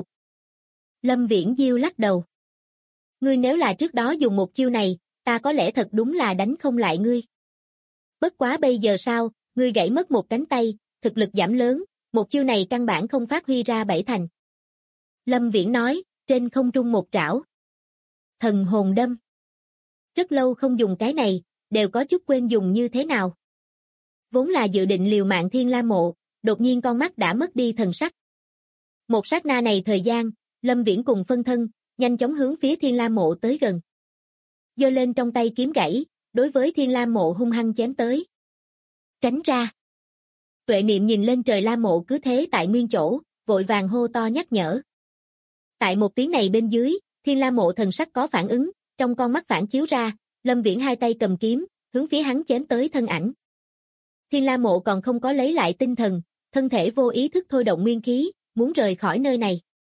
Lâm Viễn diêu lắc đầu. Ngươi nếu là trước đó dùng một chiêu này, ta có lẽ thật đúng là đánh không lại ngươi. Bất quá bây giờ sao, ngươi gãy mất một cánh tay, thực lực giảm lớn, một chiêu này căn bản không phát huy ra bảy thành. Lâm Viễn nói, trên không trung một trảo. Thần hồn đâm. Rất lâu không dùng cái này, đều có chút quên dùng như thế nào. Vốn là dự định liều mạng Thiên La Mộ, đột nhiên con mắt đã mất đi thần sắc. Một sát na này thời gian, Lâm Viễn cùng phân thân, nhanh chóng hướng phía Thiên La Mộ tới gần. Giơ lên trong tay kiếm gãy, đối với Thiên La Mộ hung hăng chém tới. Tránh ra. Tuệ Niệm nhìn lên trời La Mộ cứ thế tại nguyên chỗ, vội vàng hô to nhắc nhở. Tại một tiếng này bên dưới, Thiên La Mộ thần sắc có phản ứng, trong con mắt phản chiếu ra, Lâm Viễn hai tay cầm kiếm, hướng phía hắn chém tới thân ảnh. Thiên La Mộ còn không có lấy lại tinh thần, thân thể vô ý thức thôi động nguyên khí, muốn rời khỏi nơi này.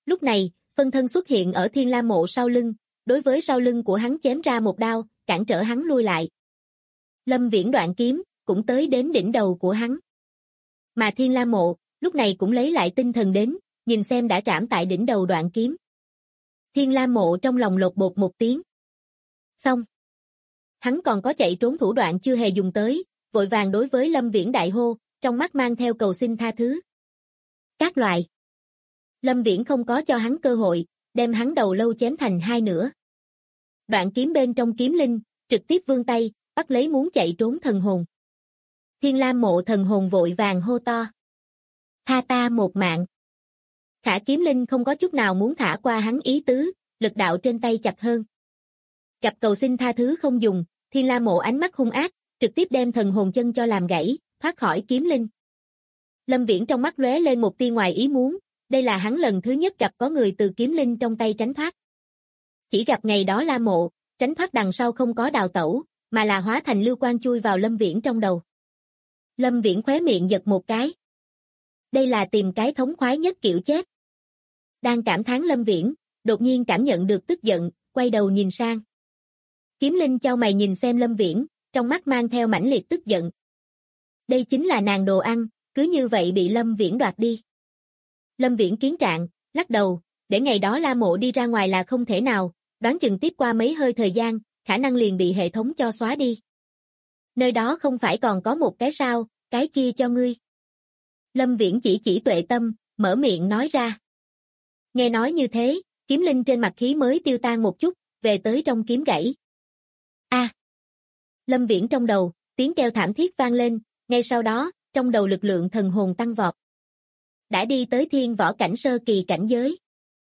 Lúc này, phân thân xuất hiện ở Thiên La Mộ sau lưng, đối với sau lưng của hắn chém ra một đao, cản trở hắn lui lại. Lâm Viễn đoạn kiếm, cũng tới đến đỉnh đầu của hắn. Mà Thiên La Mộ, lúc này cũng lấy lại tinh thần đến, nhìn xem đã trảm tại đỉnh đầu đoạn kiếm. Thiên La Mộ trong lòng lột bột một tiếng. Xong. Hắn còn có chạy trốn thủ đoạn chưa hề dùng tới, vội vàng đối với Lâm Viễn đại hô, trong mắt mang theo cầu xin tha thứ. Các loại. Lâm Viễn không có cho hắn cơ hội, đem hắn đầu lâu chém thành hai nửa. Đoạn kiếm bên trong kiếm linh, trực tiếp vươn tay, bắt lấy muốn chạy trốn thần hồn. Thiên La Mộ thần hồn vội vàng hô to. Tha ta một mạng. Khả kiếm linh không có chút nào muốn thả qua hắn ý tứ, lực đạo trên tay chặt hơn. Gặp cầu xin tha thứ không dùng, Thiên La Mộ ánh mắt hung ác, trực tiếp đem thần hồn chân cho làm gãy, thoát khỏi kiếm linh. Lâm Viễn trong mắt lóe lên một tia ngoài ý muốn, đây là hắn lần thứ nhất gặp có người từ kiếm linh trong tay tránh thoát. Chỉ gặp ngày đó La Mộ, tránh thoát đằng sau không có đào tẩu, mà là hóa thành lưu quang chui vào Lâm Viễn trong đầu. Lâm Viễn khóe miệng giật một cái. Đây là tìm cái thống khoái nhất kiểu chết. Đang cảm thán Lâm Viễn, đột nhiên cảm nhận được tức giận, quay đầu nhìn sang. Kiếm linh chau mày nhìn xem Lâm Viễn, trong mắt mang theo mãnh liệt tức giận. Đây chính là nàng đồ ăn, cứ như vậy bị Lâm Viễn đoạt đi. Lâm Viễn kiến trạng, lắc đầu, để ngày đó La Mộ đi ra ngoài là không thể nào, đoán chừng tiếp qua mấy hơi thời gian, khả năng liền bị hệ thống cho xóa đi. Nơi đó không phải còn có một cái sao, cái kia cho ngươi. Lâm Viễn chỉ Tuệ Tâm, mở miệng nói ra. Nghe nói như thế, kiếm linh trên mặt khí mới tiêu tan một chút, về tới trong kiếm gãy. A! Lâm Viễn trong đầu, tiếng kêu thảm thiết vang lên, ngay sau đó, trong đầu lực lượng thần hồn tăng vọt. Đã đi tới thiên võ cảnh sơ kỳ cảnh giới.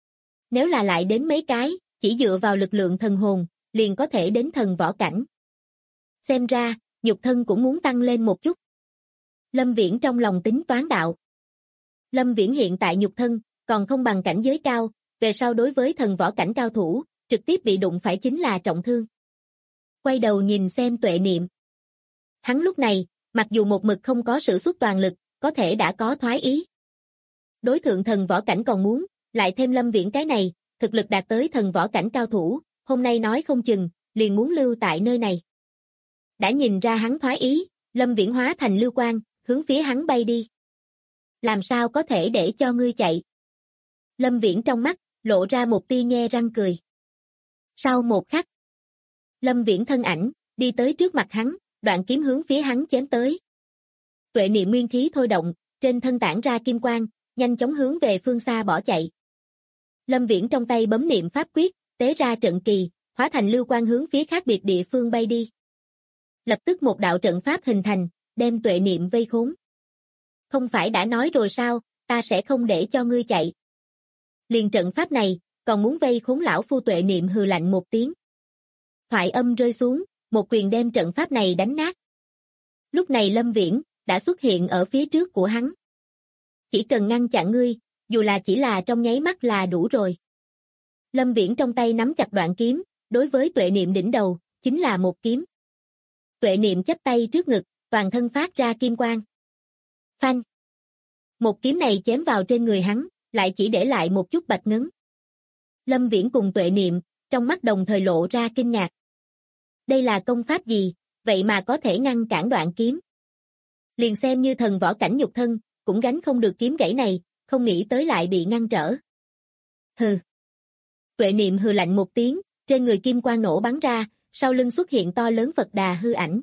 Nếu là lại đến mấy cái, chỉ dựa vào lực lượng thần hồn, liền có thể đến thần võ cảnh. Xem ra, nhục thân cũng muốn tăng lên một chút. Lâm Viễn trong lòng tính toán đạo. Lâm Viễn hiện tại nhục thân, còn không bằng cảnh giới cao, về sau đối với thần võ cảnh cao thủ, trực tiếp bị đụng phải chính là trọng thương. Quay đầu nhìn xem Tuệ Niệm. Hắn lúc này, mặc dù một mực không có sử xuất toàn lực, có thể đã có thoái ý. Đối thượng thần võ cảnh còn muốn, lại thêm Lâm Viễn cái này, thực lực đạt tới thần võ cảnh cao thủ, hôm nay nói không chừng, liền muốn lưu tại nơi này. Đã nhìn ra hắn thoái ý, Lâm Viễn hóa thành lưu quang, hướng phía hắn bay đi. Làm sao có thể để cho ngươi chạy? Lâm Viễn trong mắt, lộ ra một tia nhe răng cười. Sau một khắc, Lâm Viễn thân ảnh, đi tới trước mặt hắn, đoạn kiếm hướng phía hắn chém tới. Tuệ niệm nguyên khí thôi động, trên thân tản ra kim quang, nhanh chóng hướng về phương xa bỏ chạy. Lâm Viễn trong tay bấm niệm pháp quyết, tế ra trận kỳ, hóa thành lưu quang hướng phía khác biệt địa phương bay đi. Lập tức một đạo trận pháp hình thành, đem Tuệ niệm vây khốn. Không phải đã nói rồi sao, ta sẽ không để cho ngươi chạy. Liền trận pháp này, còn muốn vây khốn lão phu. Tuệ niệm hừ lạnh một tiếng. Thoại âm rơi xuống, một quyền đem trận pháp này đánh nát. Lúc này Lâm Viễn, đã xuất hiện ở phía trước của hắn. Chỉ cần ngăn chặn ngươi, dù là chỉ là trong nháy mắt là đủ rồi. Lâm Viễn trong tay nắm chặt đoạn kiếm, đối với Tuệ niệm đỉnh đầu, chính là một kiếm. Tuệ niệm chắp tay trước ngực, toàn thân phát ra kim quang. Phanh! Một kiếm này chém vào trên người hắn, lại chỉ để lại một chút bạch ngấn. Lâm Viễn cùng Tuệ niệm, trong mắt đồng thời lộ ra kinh ngạc. Đây là công pháp gì, vậy mà có thể ngăn cản đoạn kiếm. Liền xem như thần võ cảnh nhục thân, cũng gánh không được kiếm gãy này, không nghĩ tới lại bị ngăn trở. Hừ. Tuệ niệm hừ lạnh một tiếng, trên người kim quang nổ bắn ra, sau lưng xuất hiện to lớn Phật Đà hư ảnh.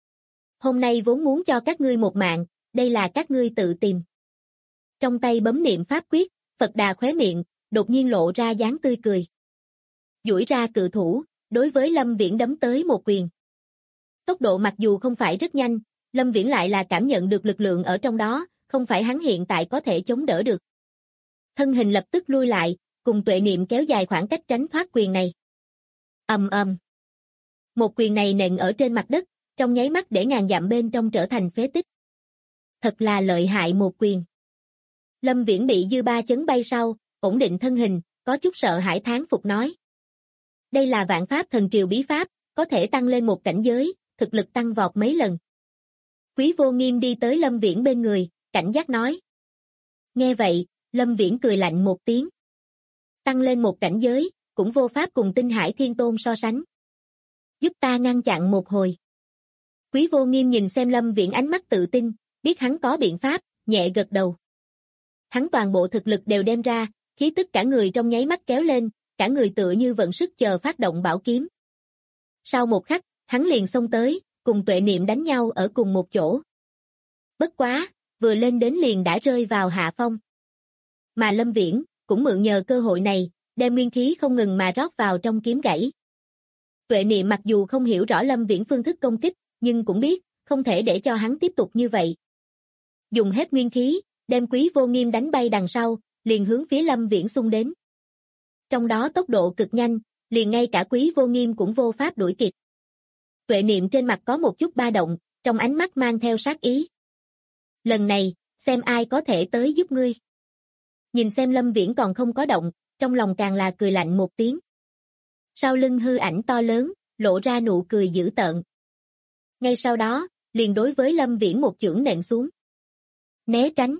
Hôm nay vốn muốn cho các ngươi một mạng, đây là các ngươi tự tìm. Trong tay bấm niệm pháp quyết, Phật Đà khóe miệng, đột nhiên lộ ra dáng tươi cười. Duỗi ra cự thủ, đối với Lâm Viễn đấm tới một quyền. Tốc độ mặc dù không phải rất nhanh, Lâm Viễn lại là cảm nhận được lực lượng ở trong đó, không phải hắn hiện tại có thể chống đỡ được. Thân hình lập tức lui lại, cùng Tuệ niệm kéo dài khoảng cách tránh thoát quyền này. Ầm ầm. Một quyền này nện ở trên mặt đất, trong nháy mắt để ngàn dặm bên trong trở thành phế tích. Thật là lợi hại một quyền. Lâm Viễn bị dư ba chấn bay sau, ổn định thân hình, có chút sợ hãi thán phục nói. Đây là vạn pháp thần triều bí pháp, có thể tăng lên một cảnh giới, thực lực tăng vọt mấy lần. Quý Vô Nghiêm đi tới Lâm Viễn bên người, cảnh giác nói. Nghe vậy, Lâm Viễn cười lạnh một tiếng. Tăng lên một cảnh giới, cũng vô pháp cùng Tinh Hải Thiên Tôn so sánh. Giúp ta ngăn chặn một hồi. Quý Vô Nghiêm nhìn xem Lâm Viễn ánh mắt tự tin, biết hắn có biện pháp, nhẹ gật đầu. Hắn toàn bộ thực lực đều đem ra, khí tức cả người trong nháy mắt kéo lên, cả người tựa như vận sức chờ phát động bảo kiếm. Sau một khắc, hắn liền xông tới, cùng Tuệ Niệm đánh nhau ở cùng một chỗ. Bất quá, vừa lên đến liền đã rơi vào hạ phong. Mà Lâm Viễn, cũng mượn nhờ cơ hội này, đem nguyên khí không ngừng mà rót vào trong kiếm gãy. Tuệ Niệm mặc dù không hiểu rõ Lâm Viễn phương thức công kích, nhưng cũng biết, không thể để cho hắn tiếp tục như vậy. Dùng hết nguyên khí, đem Quý Vô Nghiêm đánh bay đằng sau, liền hướng phía Lâm Viễn xung đến. Trong đó tốc độ cực nhanh, liền ngay cả Quý Vô Nghiêm cũng vô pháp đuổi kịp. Tuệ Niệm trên mặt có một chút ba động, trong ánh mắt mang theo sát ý. Lần này, xem ai có thể tới giúp ngươi. Nhìn xem Lâm Viễn còn không có động, trong lòng càng là cười lạnh một tiếng. Sau lưng hư ảnh to lớn, lộ ra nụ cười dữ tợn. Ngay sau đó, liền đối với Lâm Viễn một chưởng nện xuống. Né tránh.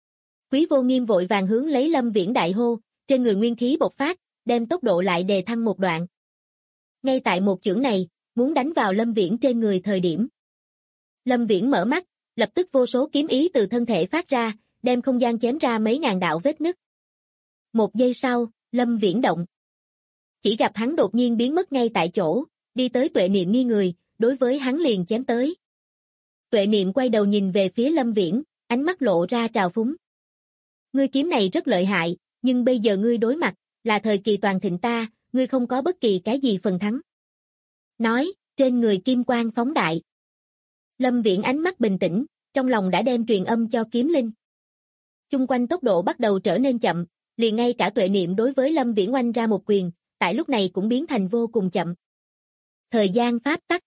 Quý Vô Nghiêm vội vàng hướng lấy Lâm Viễn đại hô, trên người nguyên khí bộc phát, đem tốc độ lại đề thăng một đoạn. Ngay tại một chưởng này, muốn đánh vào Lâm Viễn trên người thời điểm. Lâm Viễn mở mắt, lập tức vô số kiếm ý từ thân thể phát ra, đem không gian chém ra mấy ngàn đạo vết nứt. Một giây sau, Lâm Viễn động. Chỉ gặp hắn đột nhiên biến mất ngay tại chỗ, đi tới Tuệ Niệm nghi người, đối với hắn liền chém tới. Tuệ Niệm quay đầu nhìn về phía Lâm Viễn, ánh mắt lộ ra trào phúng. Ngươi kiếm này rất lợi hại, nhưng bây giờ ngươi đối mặt, là thời kỳ toàn thịnh ta, ngươi không có bất kỳ cái gì phần thắng. Nói, trên người kim quang phóng đại. Lâm Viễn ánh mắt bình tĩnh, trong lòng đã đem truyền âm cho kiếm linh. Chung quanh tốc độ bắt đầu trở nên chậm, liền ngay cả Tuệ Niệm đối với Lâm Viễn oanh ra một quyền, tại lúc này cũng biến thành vô cùng chậm. Thời gian pháp tắc.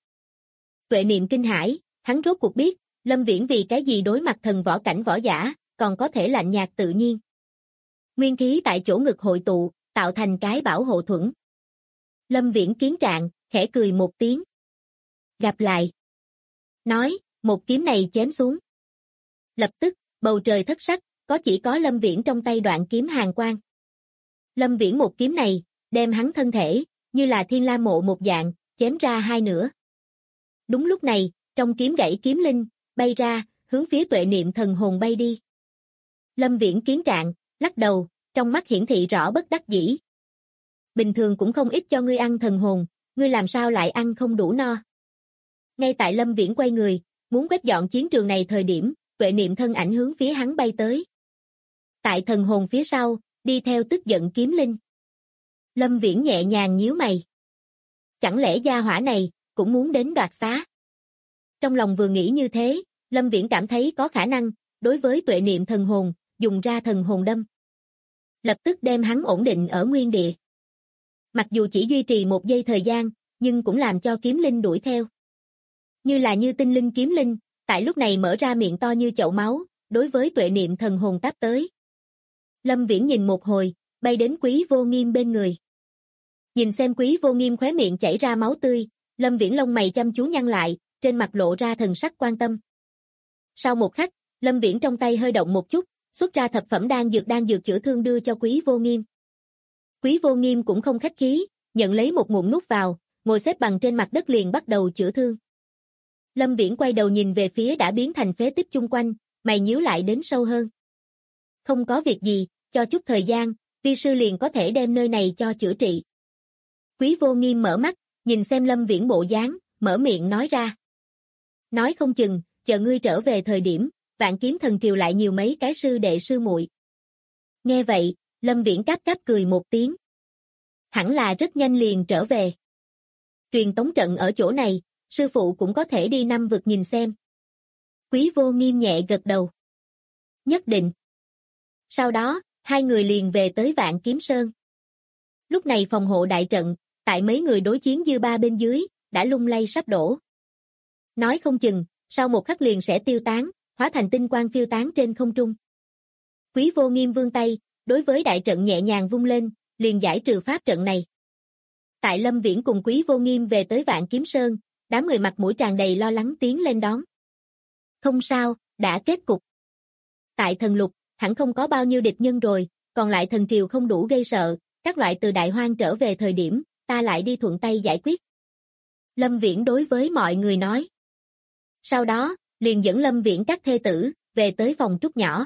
Tuệ Niệm kinh hãi, hắn rốt cuộc biết, Lâm Viễn vì cái gì đối mặt thần võ cảnh võ giả, còn có thể lạnh nhạt tự nhiên. Nguyên khí tại chỗ ngực hội tụ, tạo thành cái bảo hộ thuẫn. Lâm Viễn kiến trạng, khẽ cười một tiếng. Gặp lại. Nói, một kiếm này chém xuống. Lập tức, bầu trời thất sắc, chỉ có Lâm Viễn trong tay đoạn kiếm hàn quang. Lâm Viễn một kiếm này, đem hắn thân thể, như là thiên la mộ một dạng, chém ra hai nửa. Đúng lúc này, trong kiếm gãy kiếm linh, bay ra, hướng phía Tuệ Niệm thần hồn bay đi. Lâm Viễn kiến trạng, lắc đầu, trong mắt hiển thị rõ bất đắc dĩ. Bình thường cũng không ít cho ngươi ăn thần hồn, ngươi làm sao lại ăn không đủ no. Ngay tại Lâm Viễn quay người, muốn quét dọn chiến trường này thời điểm, Tuệ Niệm thân ảnh hướng phía hắn bay tới. Tại thần hồn phía sau, đi theo tức giận kiếm linh. Lâm Viễn nhẹ nhàng nhíu mày. Chẳng lẽ gia hỏa này, cũng muốn đến đoạt xá? Trong lòng vừa nghĩ như thế, Lâm Viễn cảm thấy có khả năng, đối với Tuệ Niệm thần hồn, dùng ra thần hồn đâm. Lập tức đem hắn ổn định ở nguyên địa. Mặc dù chỉ duy trì một giây thời gian, nhưng cũng làm cho kiếm linh đuổi theo. Như tinh linh kiếm linh, tại lúc này mở ra miệng to như chậu máu, đối với Tuệ Niệm thần hồn táp tới. Lâm Viễn nhìn một hồi, bay đến Quý Vô Nghiêm bên người. Nhìn xem Quý Vô Nghiêm khóe miệng chảy ra máu tươi, Lâm Viễn lông mày chăm chú nhăn lại, trên mặt lộ ra thần sắc quan tâm. Sau một khắc, Lâm Viễn trong tay hơi động một chút, xuất ra thập phẩm đan dược chữa thương đưa cho Quý Vô Nghiêm. Quý Vô Nghiêm cũng không khách khí, nhận lấy một ngụm nuốt vào, ngồi xếp bằng trên mặt đất liền bắt đầu chữa thương. Lâm Viễn quay đầu nhìn về phía đã biến thành phế tích chung quanh, mày nhíu lại đến sâu hơn. Không có việc gì, cho chút thời gian, vi sư liền có thể đem nơi này cho chữa trị. Quý Vô Nghiêm mở mắt, nhìn xem Lâm Viễn bộ dáng, mở miệng nói ra. Nói không chừng, chờ ngươi trở về thời điểm, Vạn Kiếm Thần Triều lại nhiều mấy cái sư đệ sư muội. Nghe vậy, Lâm Viễn cáp cáp cười một tiếng. Hẳn là rất nhanh liền trở về. Truyền tống trận ở chỗ này, sư phụ cũng có thể đi năm vực nhìn xem. Quý Vô Nghiêm nhẹ gật đầu. Nhất định. Sau đó, hai người liền về tới Vạn Kiếm Sơn. Lúc này phòng hộ đại trận, tại mấy người đối chiến dư ba bên dưới, đã lung lay sắp đổ. Nói không chừng, sau một khắc liền sẽ tiêu tán, hóa thành tinh quang phiêu tán trên không trung. Quý Vô Nghiêm vươn tay, đối với đại trận nhẹ nhàng vung lên, liền giải trừ pháp trận này. Tại Lâm Viễn cùng Quý Vô Nghiêm về tới Vạn Kiếm Sơn, đám người mặt mũi tràn đầy lo lắng tiến lên đón. Không sao, đã kết cục. Tại thần lục, hẳn không có bao nhiêu địch nhân rồi, còn lại thần triều không đủ gây sợ, các loại từ Đại Hoang trở về thời điểm, ta lại đi thuận tay giải quyết. Lâm Viễn đối với mọi người nói. Sau đó, liền dẫn Lâm Viễn các thê tử, về tới phòng trúc nhỏ.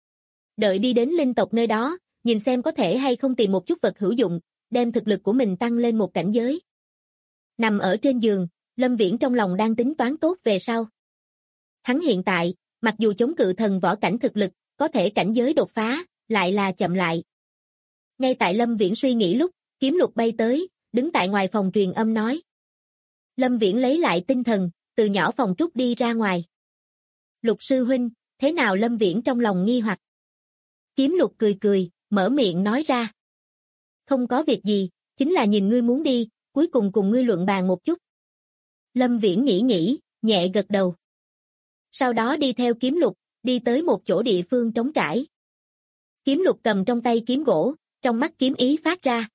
Đợi đi đến linh tộc nơi đó, nhìn xem có thể hay không tìm một chút vật hữu dụng, đem thực lực của mình tăng lên một cảnh giới. Nằm ở trên giường, Lâm Viễn trong lòng đang tính toán tốt về sau. Hắn hiện tại, mặc dù chống cự thần võ cảnh thực lực, có thể cảnh giới đột phá, lại là chậm lại. Ngay tại Lâm Viễn suy nghĩ lúc, Kiếm Lục bay tới, đứng tại ngoài phòng truyền âm nói. Lâm Viễn lấy lại tinh thần, từ nhỏ phòng trúc đi ra ngoài. Lục sư huynh, thế nào? Lâm Viễn trong lòng nghi hoặc. Kiếm Lục cười cười, mở miệng nói ra. Không có việc gì, chính là nhìn ngươi muốn đi, cuối cùng cùng ngươi luận bàn một chút. Lâm Viễn nghĩ, nhẹ gật đầu. Sau đó đi theo Kiếm Lục, đi tới một chỗ địa phương trống trải. Kiếm Lục cầm trong tay kiếm gỗ, trong mắt kiếm ý phát ra.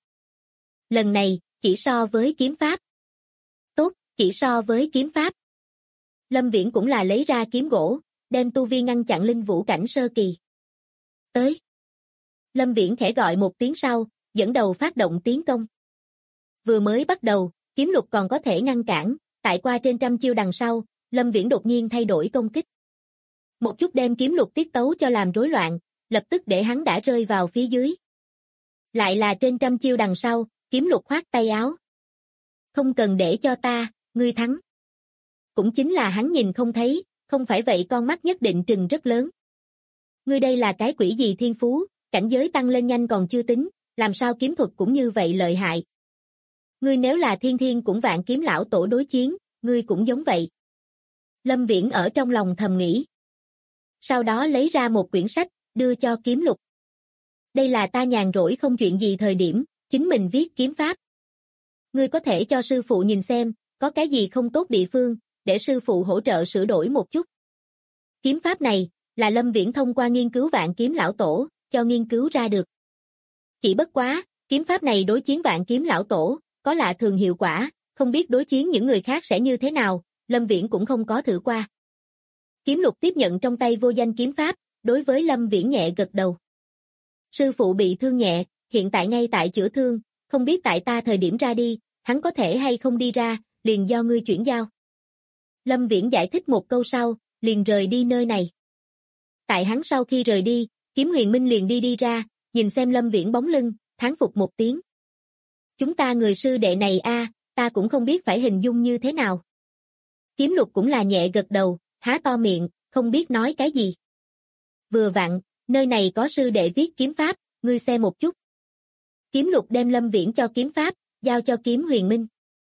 Lần này, chỉ so với kiếm pháp. Tốt, chỉ so với kiếm pháp. Lâm Viễn cũng là lấy ra kiếm gỗ, đem tu vi ngăn chặn linh vũ cảnh sơ kỳ. Tới. Lâm Viễn khẽ gọi một tiếng sau, dẫn đầu phát động tiến công. Vừa mới bắt đầu, Kiếm Lục còn có thể ngăn cản, tại qua trên trăm chiêu đằng sau, Lâm Viễn đột nhiên thay đổi công kích. Một chút đem Kiếm Lục tiết tấu cho làm rối loạn, lập tức để hắn đã rơi vào phía dưới. Lại là trên trăm chiêu đằng sau, Kiếm Lục khoát tay áo. Không cần để cho ta, ngươi thắng. Cũng chính là hắn nhìn không thấy, không phải vậy con mắt nhất định trừng rất lớn. Ngươi đây là cái quỷ gì thiên phú, cảnh giới tăng lên nhanh còn chưa tính, làm sao kiếm thuật cũng như vậy lợi hại. Ngươi nếu là thiên cũng vạn kiếm lão tổ đối chiến, ngươi cũng giống vậy. Lâm Viễn ở trong lòng thầm nghĩ. Sau đó lấy ra một quyển sách, đưa cho Kiếm Lục. Đây là ta nhàn rỗi không chuyện gì thời điểm, chính mình viết kiếm pháp. Ngươi có thể cho sư phụ nhìn xem, có cái gì không tốt địa phương, để sư phụ hỗ trợ sửa đổi một chút. Kiếm pháp này, là Lâm Viễn thông qua nghiên cứu vạn kiếm lão tổ, cho nghiên cứu ra được. Chỉ bất quá, kiếm pháp này đối chiến vạn kiếm lão tổ, có lạ thường hiệu quả, không biết đối chiến những người khác sẽ như thế nào, Lâm Viễn cũng không có thử qua. Kiếm Lục tiếp nhận trong tay vô danh kiếm pháp, đối với Lâm Viễn nhẹ gật đầu. Sư phụ bị thương nhẹ, hiện tại ngay tại chữa thương, không biết tại ta thời điểm ra đi, hắn có thể hay không đi ra, liền do ngươi chuyển giao. Lâm Viễn giải thích một câu sau, liền rời đi nơi này. Tại hắn sau khi rời đi, Kiếm Huyền Minh liền đi ra, nhìn xem Lâm Viễn bóng lưng, thán phục một tiếng. Chúng ta người sư đệ này ta cũng không biết phải hình dung như thế nào. Kiếm Lục cũng là nhẹ gật đầu, há to miệng, không biết nói cái gì. Vừa vặn, nơi này có sư đệ viết kiếm pháp, ngươi xem một chút. Kiếm Lục đem Lâm Viễn cho kiếm pháp, giao cho Kiếm Huyền Minh.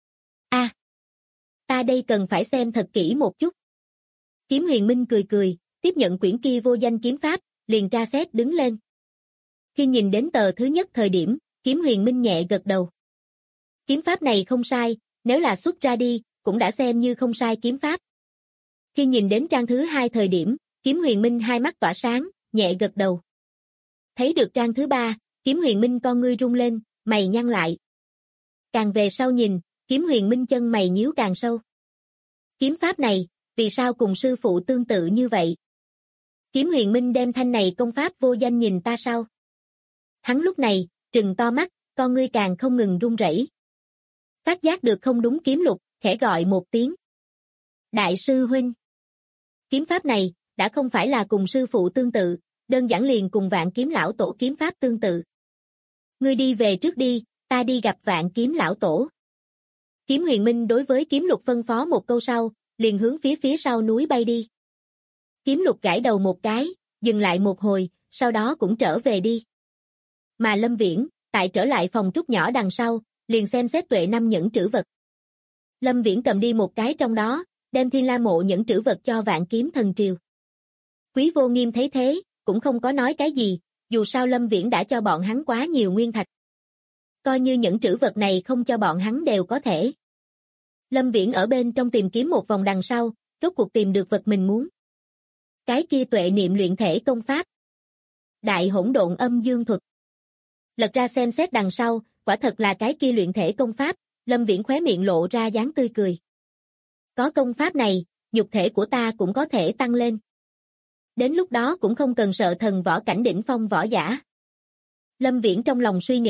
Ta đây cần phải xem thật kỹ một chút. Kiếm Huyền Minh cười, tiếp nhận quyển kia vô danh kiếm pháp, liền tra xét đứng lên. Khi nhìn đến tờ thứ nhất thời điểm, Kiếm Huyền Minh nhẹ gật đầu. Kiếm pháp này không sai, nếu là xuất ra đi, cũng đã xem như không sai kiếm pháp. Khi nhìn đến trang thứ hai thời điểm, Kiếm Huyền Minh hai mắt tỏa sáng, nhẹ gật đầu. Thấy được trang thứ ba, Kiếm Huyền Minh con ngươi rung lên, mày nhăn lại. Càng về sau nhìn, Kiếm Huyền Minh chân mày nhíu càng sâu. Kiếm pháp này, vì sao cùng sư phụ tương tự như vậy? Kiếm Huyền Minh đem thanh này công pháp vô danh nhìn ta sao? Hắn lúc này, trừng to mắt, con ngươi càng không ngừng run rẩy. Phát giác được không đúng, Kiếm Lục, khẽ gọi một tiếng. Đại sư huynh. Kiếm pháp này, đã không phải là cùng sư phụ tương tự, đơn giản liền cùng vạn kiếm lão tổ kiếm pháp tương tự. Ngươi đi về trước đi, ta đi gặp vạn kiếm lão tổ. Kiếm Huyền Minh đối với Kiếm Lục phân phó một câu sau, liền hướng phía sau núi bay đi. Kiếm Lục gãi đầu một cái, dừng lại một hồi, sau đó cũng trở về đi. Mà Lâm Viễn, tại trở lại phòng trúc nhỏ đằng sau, liền xem xét tuệ năm nhẫn trữ vật. Lâm Viễn cầm đi một cái trong đó, đem Thiên La Mộ nhẫn trữ vật cho Vạn Kiếm Thần Triều. Quý Vô Nghiêm thấy thế, cũng không có nói cái gì, dù sao Lâm Viễn đã cho bọn hắn quá nhiều nguyên thạch. Coi như nhẫn trữ vật này không cho bọn hắn đều có thể. Lâm Viễn ở bên trong tìm kiếm một vòng đằng sau, rốt cuộc tìm được vật mình muốn. Cái kia tuệ niệm luyện thể công pháp. Đại hỗn độn âm dương thuật. Lật ra xem xét đằng sau, quả thật là cái kia luyện thể công pháp, Lâm Viễn khóe miệng lộ ra dáng tươi cười. Có công pháp này, nhục thể của ta cũng có thể tăng lên. Đến lúc đó cũng không cần sợ thần võ cảnh đỉnh phong võ giả. Lâm Viễn trong lòng suy nghĩ,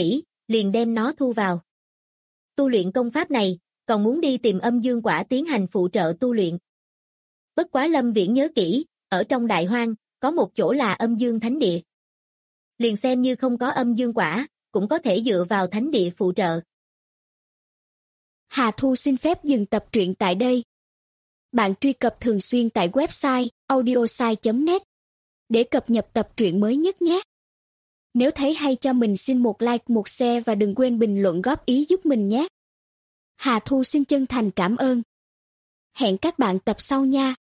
liền đem nó thu vào. Tu luyện công pháp này, còn muốn đi tìm âm dương quả tiến hành phụ trợ tu luyện. Bất quá Lâm Viễn nhớ kỹ, ở trong Đại Hoang, có một chỗ là âm dương thánh địa. Liền xem như không có âm dương quả, cũng có thể dựa vào thánh địa phụ trợ. Hà Thu xin phép dừng tập truyện tại đây. Bạn truy cập thường xuyên tại website audiosai.net để cập nhật tập truyện mới nhất nhé. Nếu thấy hay cho mình xin một like, một share và đừng quên bình luận góp ý giúp mình nhé. Hà Thu xin chân thành cảm ơn. Hẹn các bạn tập sau nha.